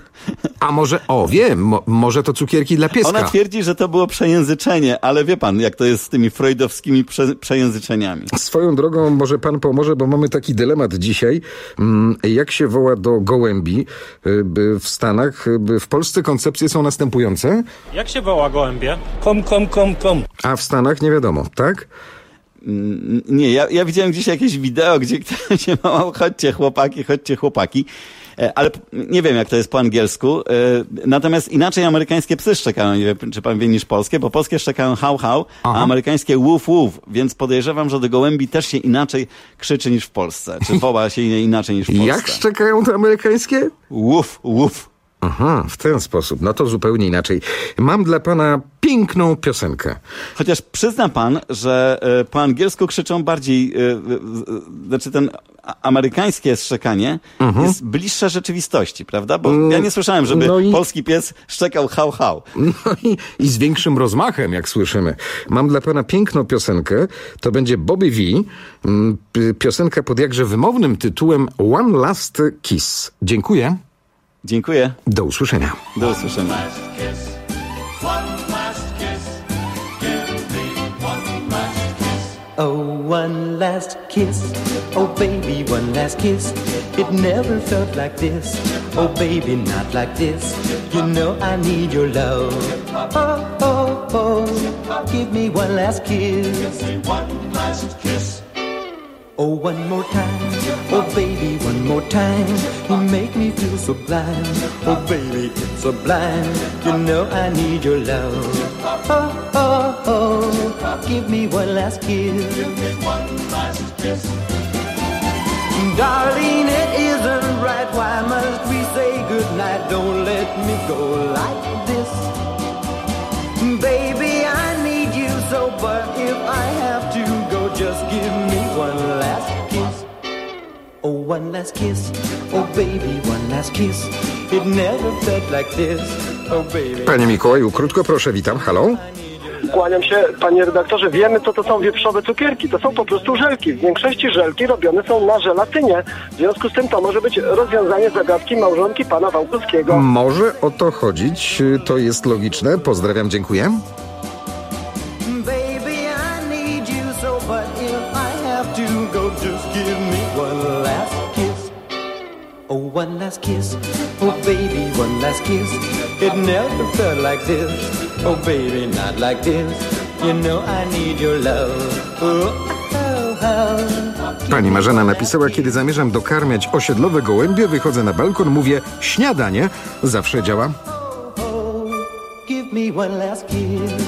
A może, o wiem, mo, może to cukierki dla pieska. Ona twierdzi, że to było przejęzyczenie, ale wie pan, jak to jest z tymi freudowskimi prze, przejęzyczeniami. Swoją drogą może pan pomoże, bo mamy taki dylemat dzisiaj. Jak się woła do gołębi w Stanach? W Polsce koncepcje są następujące. Jak się woła gołębie? Kom, kom, kom, kom. A w Stanach nie wiadomo, tak? Nie, ja, ja widziałem gdzieś jakieś wideo, gdzie ktoś się wołał, chodźcie chłopaki, chodźcie chłopaki, ale nie wiem, jak to jest po angielsku. Natomiast inaczej amerykańskie psy szczekają, nie wiem, czy pan wie, niż polskie, bo polskie szczekają hał, hał, a amerykańskie woof, woof, więc podejrzewam, że do gołębi też się inaczej krzyczy niż w Polsce, czy woła się inaczej niż w Polsce. Jak szczekają te amerykańskie? Woof, woof. Aha, w ten sposób. No to zupełnie inaczej. Mam dla pana piękną piosenkę. Chociaż przyzna pan, że y, po angielsku krzyczą bardziej, y, y, znaczy ten amerykańskie szczekanie mhm. jest bliższe rzeczywistości, prawda? Bo mm, ja nie słyszałem, żeby no i... polski pies szczekał hał, hał. No i, i z większym rozmachem, jak słyszymy. Mam dla pana piękną piosenkę. To będzie Bobby V. Piosenka pod jakże wymownym tytułem One Last Kiss. Dziękuję. Dziękuję. Do usłyszenia. Do usłyszenia. Oh, one last kiss. Oh, baby, one last kiss. It never felt like this. Oh, baby, not like this. You know I need your love. Oh, oh, oh. Give me one last kiss. Give me one last kiss. Oh, one more time, oh baby, one more time. You make me feel so blind. Oh baby, it's so blind. You know I need your love. Oh, oh, oh, give me one last kiss. Give me one last kiss. Darling, it isn't right. Why must we say goodnight? Don't let me go like this. Baby, I need you so, but if I have to go, just give me one last kiss. Oh, one last kiss. Oh, baby, one last kiss. It never felt like this. Oh, baby. Panie Mikołaju, krótko proszę, witam, halo? Kłaniam się, panie redaktorze. Wiemy, co to są wieprzowe cukierki. To są po prostu żelki. W większości żelki robione są na żelatynie. W związku z tym to może być rozwiązanie zagadki małżonki pana Wałkowskiego. Może o to chodzić. To jest logiczne. Pozdrawiam, dziękuję. Baby, I need you so, but if I have to go, just give me one last kiss. Oh, one last kiss. Oh, baby, one last kiss. It never felt like this. Oh, baby, not like this. You know I need your love. Oh, oh, oh. Pani Marzena napisała, kiedy zamierzam dokarmiać osiedlowe gołębie, wychodzę na balkon, mówię śniadanie. Zawsze działa. Oh, give me one last kiss.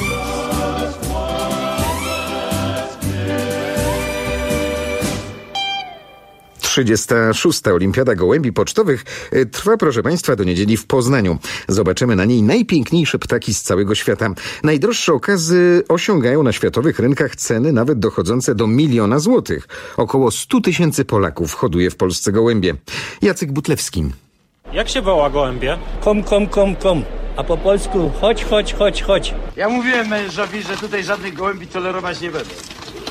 trzydziesta szósta Olimpiada Gołębi Pocztowych trwa, proszę Państwa, do niedzieli w Poznaniu. Zobaczymy na niej najpiękniejsze ptaki z całego świata. Najdroższe okazy osiągają na światowych rynkach ceny nawet dochodzące do miliona złotych. Około stu tysięcy Polaków hoduje w Polsce gołębie. Jacek Butlewski. Jak się woła gołębie? Kom, kom, kom, kom. A po polsku chodź, chodź, chodź, chodź. Ja mówiłem mężowi, że tutaj żadnych gołębi tolerować nie będę.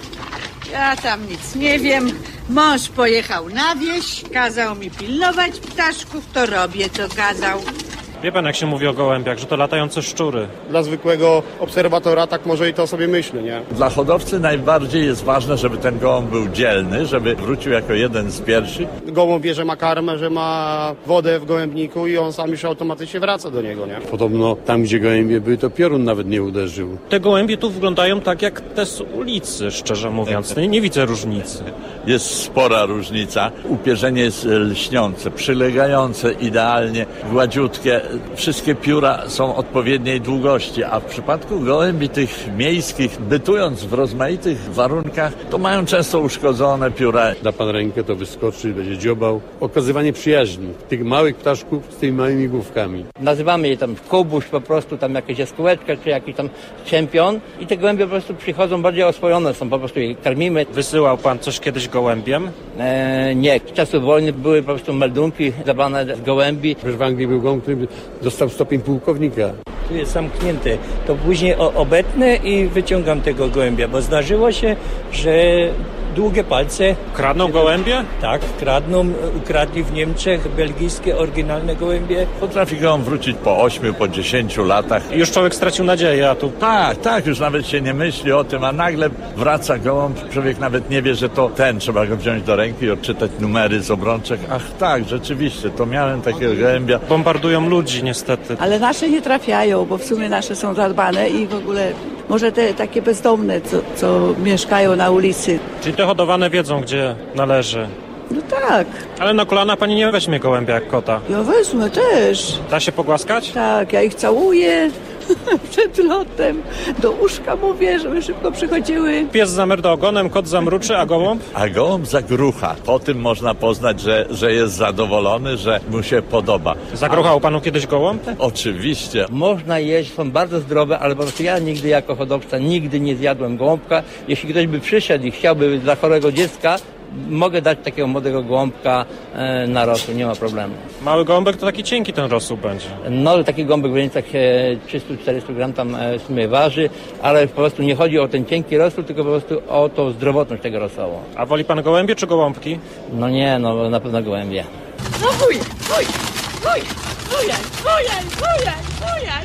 Ja tam nic nie wiem. Mąż pojechał na wieś, kazał mi pilnować ptaszków, to robię, co kazał. Wie pan, jak się mówi o gołębiach, że to latające szczury. Dla zwykłego obserwatora tak może i to sobie myśli, nie? Dla hodowcy najbardziej jest ważne, żeby ten gołąb był dzielny, żeby wrócił jako jeden z pierwszych. Gołąb wie, że ma karmę, że ma wodę w gołębniku i on sam już automatycznie wraca do niego, nie? Podobno tam, gdzie gołębie były, to piorun nawet nie uderzył. Te gołębie tu wyglądają tak jak te z ulicy, szczerze mówiąc. Nie, nie widzę różnicy. Jest spora różnica. Upierzenie jest lśniące, przylegające idealnie, gładziutkie. Wszystkie pióra są odpowiedniej długości, a w przypadku gołębi tych miejskich, bytując w rozmaitych warunkach, to mają często uszkodzone pióra. Da pan rękę, to wyskoczy, będzie dziobał. Okazywanie przyjaźni tych małych ptaszków z tymi małymi główkami. Nazywamy je tam kubuś, po prostu tam jakieś jaskółeczka, czy jakiś tam czempion i te gołębie po prostu przychodzą bardziej oswojone, są po prostu je karmimy. Wysyłał pan coś kiedyś gołębiem? Eee, nie, w czasu wojny były po prostu meldunki zabrane z gołębi. Przecież w Anglii był gołąb, który dostał stopień pułkownika. Tu jest zamknięte, to później obetnę i wyciągam tego gołębia, bo zdarzyło się, że długie palce... Kradną gołębie? Tak, kradną, ukradli w Niemczech belgijskie, oryginalne gołębie. Potrafi gołąb wrócić po ośmiu, po dziesięciu latach. I już człowiek stracił nadzieję, a tu... Tak, tak, już nawet się nie myśli o tym, a nagle wraca gołąb, człowiek nawet nie wie, że to ten, trzeba go wziąć do ręki i odczytać numery z obrączek. Ach tak, rzeczywiście, to miałem takiego gołębia. Bombardują ludzi niestety. Ale nasze nie trafiają, bo w sumie nasze są zadbane i w ogóle może te takie bezdomne, co, co mieszkają na ulicy. Czyli te hodowane wiedzą, gdzie należy. No tak. Ale na kolana pani nie weźmie gołębia jak kota. Ja wezmę też. Da się pogłaskać? Tak, ja ich całuję przed lotem. Do łóżka mówię, żeby szybko przychodziły. Pies zamerda ogonem, kot zamruczy, a gołąb? A gołąb zagrucha. Po tym można poznać, że, że jest zadowolony, że mu się podoba. Zagruchał panu kiedyś gołąb? Oczywiście. Można jeść, są bardzo zdrowe, ale po prostu ja nigdy jako hodowca nigdy nie zjadłem gołąbka. Jeśli ktoś by przyszedł i chciałby dla chorego dziecka, mogę dać takiego młodego gołąbka e, na rosół, nie ma problemu. Mały gołąbek to taki cienki ten rosół będzie. No taki gołąbek w granicach trzysta czterysta gram tam e, w sumie waży, ale po prostu nie chodzi o ten cienki rosół, tylko po prostu o tą zdrowotność tego rosołu. A woli pan gołębie czy gołąbki? No nie, no na pewno gołębie. No wujek, wujek, wujek, wujek, wujek, wujek, wujek,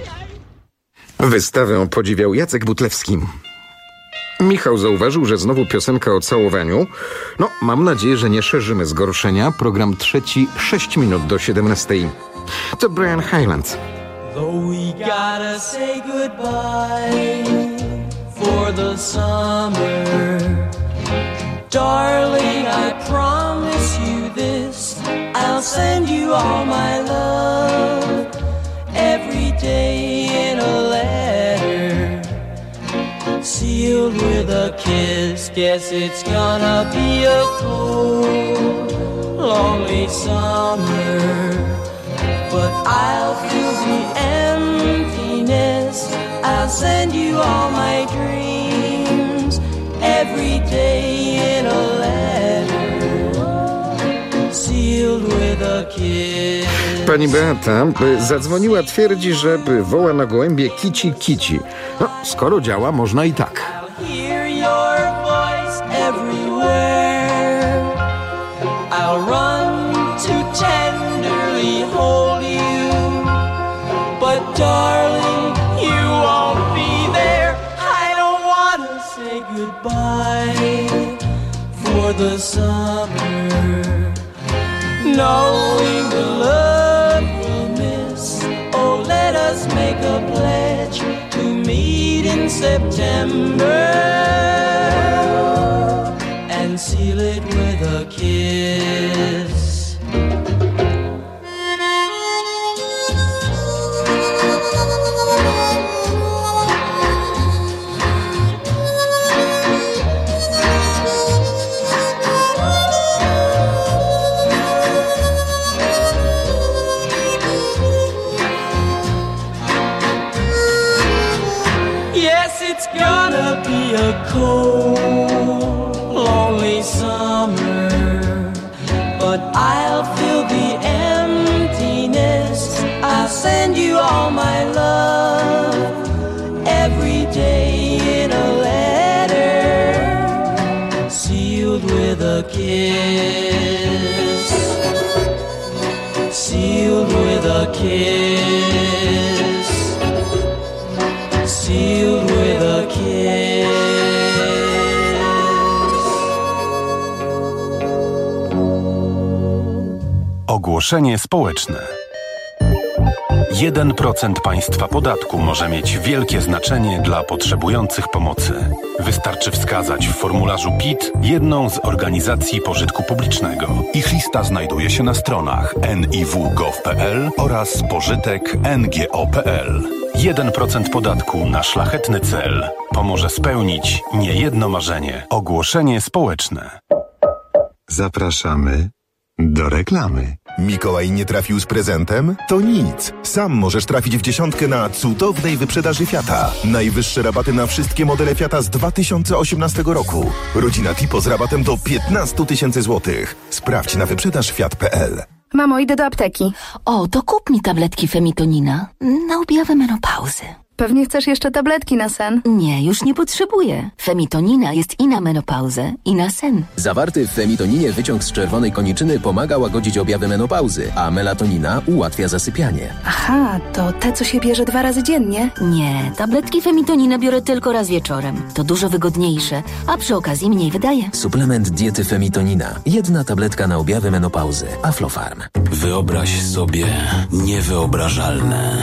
wujek. Wystawę podziwiał Jacek Butlewski. Michał zauważył, że znowu piosenka o całowaniu. No, mam nadzieję, że nie szerzymy zgorszenia. Program trzeci, sześć minut do siedemnastej. To Brian Hyland. Though we gotta say goodbye for the summer, darling, I promise you this, I'll send you all my love every day in a letter, sealed with a kiss. Guess it's gonna be a cold, lonely summer, but I'll fill the emptiness. I'll send you all my dreams every day in a letter, sealed with a kiss. Pani Beata zadzwoniła, twierdzi, że woła na gołębie kici kici. No, skoro działa, można i tak. Hear your voice everywhere. I'll run to tenderly hold you, but darling, you won't be there. I don't wanna say goodbye for the summer, knowing the love we'll miss. Oh, let us make a pledge to meet in September and seal it with a kiss. It's gonna be a cold, lonely summer, but I'll fill the emptiness. I'll send you all my love every day in a letter, sealed with a kiss, sealed with a kiss, sealed with a kiss. Ogłoszenie społeczne. jeden procent państwa podatku może mieć wielkie znaczenie dla potrzebujących pomocy. Wystarczy wskazać w formularzu P I T jedną z organizacji pożytku publicznego. Ich lista znajduje się na stronach en i w kropka gov kropka pe el oraz pożytek kropka en ge o kropka pe el. jeden procent podatku na szlachetny cel pomoże spełnić niejedno marzenie. Ogłoszenie społeczne. Zapraszamy do reklamy. Mikołaj nie trafił z prezentem? To nic. Sam możesz trafić w dziesiątkę na cudownej wyprzedaży Fiata. Najwyższe rabaty na wszystkie modele Fiata z dwa tysiące osiemnastego roku. Rodzina Tipo z rabatem do piętnaście tysięcy złotych. Sprawdź na wyprzedaż fiat kropka pe el. Mamo, idę do apteki. O, to kup mi tabletki Femitonina na objawy menopauzy. Pewnie chcesz jeszcze tabletki na sen? Nie, już nie potrzebuję. Femitonina jest i na menopauzę, i na sen. Zawarty w femitoninie wyciąg z czerwonej koniczyny pomaga łagodzić objawy menopauzy, a melatonina ułatwia zasypianie. Aha, to te, co się bierze dwa razy dziennie? Nie, tabletki Femitonina biorę tylko raz wieczorem. To dużo wygodniejsze, a przy okazji mniej wydaje. Suplement diety Femitonina. Jedna tabletka na objawy menopauzy. Aflofarm. Wyobraź sobie niewyobrażalne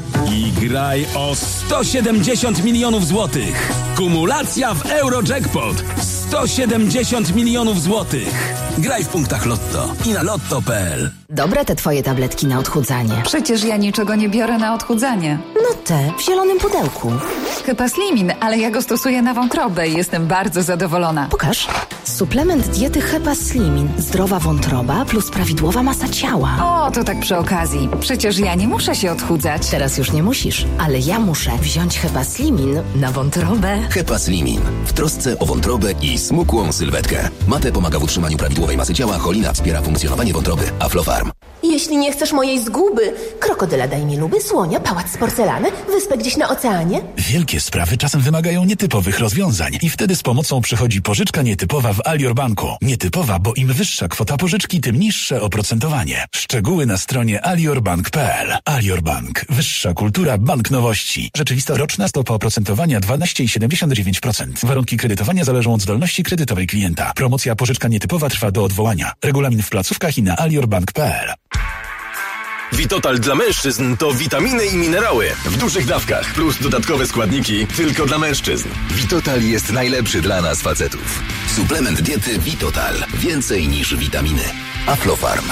i graj o sto siedemdziesiąt milionów złotych. Kumulacja w Eurojackpot. sto siedemdziesiąt milionów złotych. Graj w punktach Lotto i na lotto kropka pe el. Dobre te twoje tabletki na odchudzanie. Przecież ja niczego nie biorę na odchudzanie. No te, w zielonym pudełku. Chyba Slimin, ale ja go stosuję na wątrobę i jestem bardzo zadowolona. Pokaż. Suplement diety Hepa Slimin. Zdrowa wątroba plus prawidłowa masa ciała. O, to tak przy okazji. Przecież ja nie muszę się odchudzać. Teraz już nie musisz, ale ja muszę wziąć Hepa Slimin na wątrobę. Hepa Slimin. W trosce o wątrobę i smukłą sylwetkę. Mate pomaga w utrzymaniu prawidłowej masy ciała, cholina wspiera funkcjonowanie wątroby. Aflofarm. Jeśli nie chcesz mojej zguby, krokodyla daj mi luby, słonia, pałac z porcelany, wyspę gdzieś na oceanie. Wielkie sprawy czasem wymagają nietypowych rozwiązań i wtedy z pomocą przychodzi pożyczka nietypowa w Alior Banku. Nietypowa, bo im wyższa kwota pożyczki, tym niższe oprocentowanie. Szczegóły na stronie aliorbank kropka pe el. Alior Bank. Wyższa kultura, bank nowości. Rzeczywista roczna stopa oprocentowania dwanaście przecinek siedemdziesiąt dziewięć procent. Warunki kredytowania zależą od zdolności kredytowej klienta. Promocja pożyczka nietypowa trwa do odwołania. Regulamin w placówkach i na aliorbank kropka pe el. Vitotal dla mężczyzn to witaminy i minerały w dużych dawkach plus dodatkowe składniki tylko dla mężczyzn. Vitotal jest najlepszy dla nas facetów. Suplement diety Vitotal. Więcej niż witaminy. Aflofarm.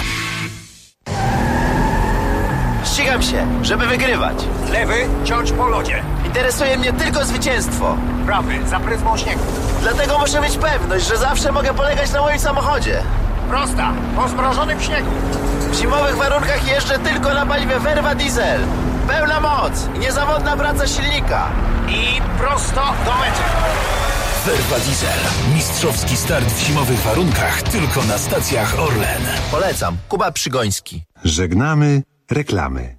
Ścigam się, żeby wygrywać. Lewy, ciąć po lodzie. Interesuje mnie tylko zwycięstwo. Prawy, za pryzmą śniegu. Dlatego muszę mieć pewność, że zawsze mogę polegać na moim samochodzie. Prosta, po zmrożonym śniegu. W zimowych warunkach jeżdżę tylko na paliwie Verva Diesel. Pełna moc i niezawodna praca silnika. I prosto do mety. Verva Diesel. Mistrzowski start w zimowych warunkach tylko na stacjach Orlen. Polecam. Kuba Przygoński. Żegnamy reklamy.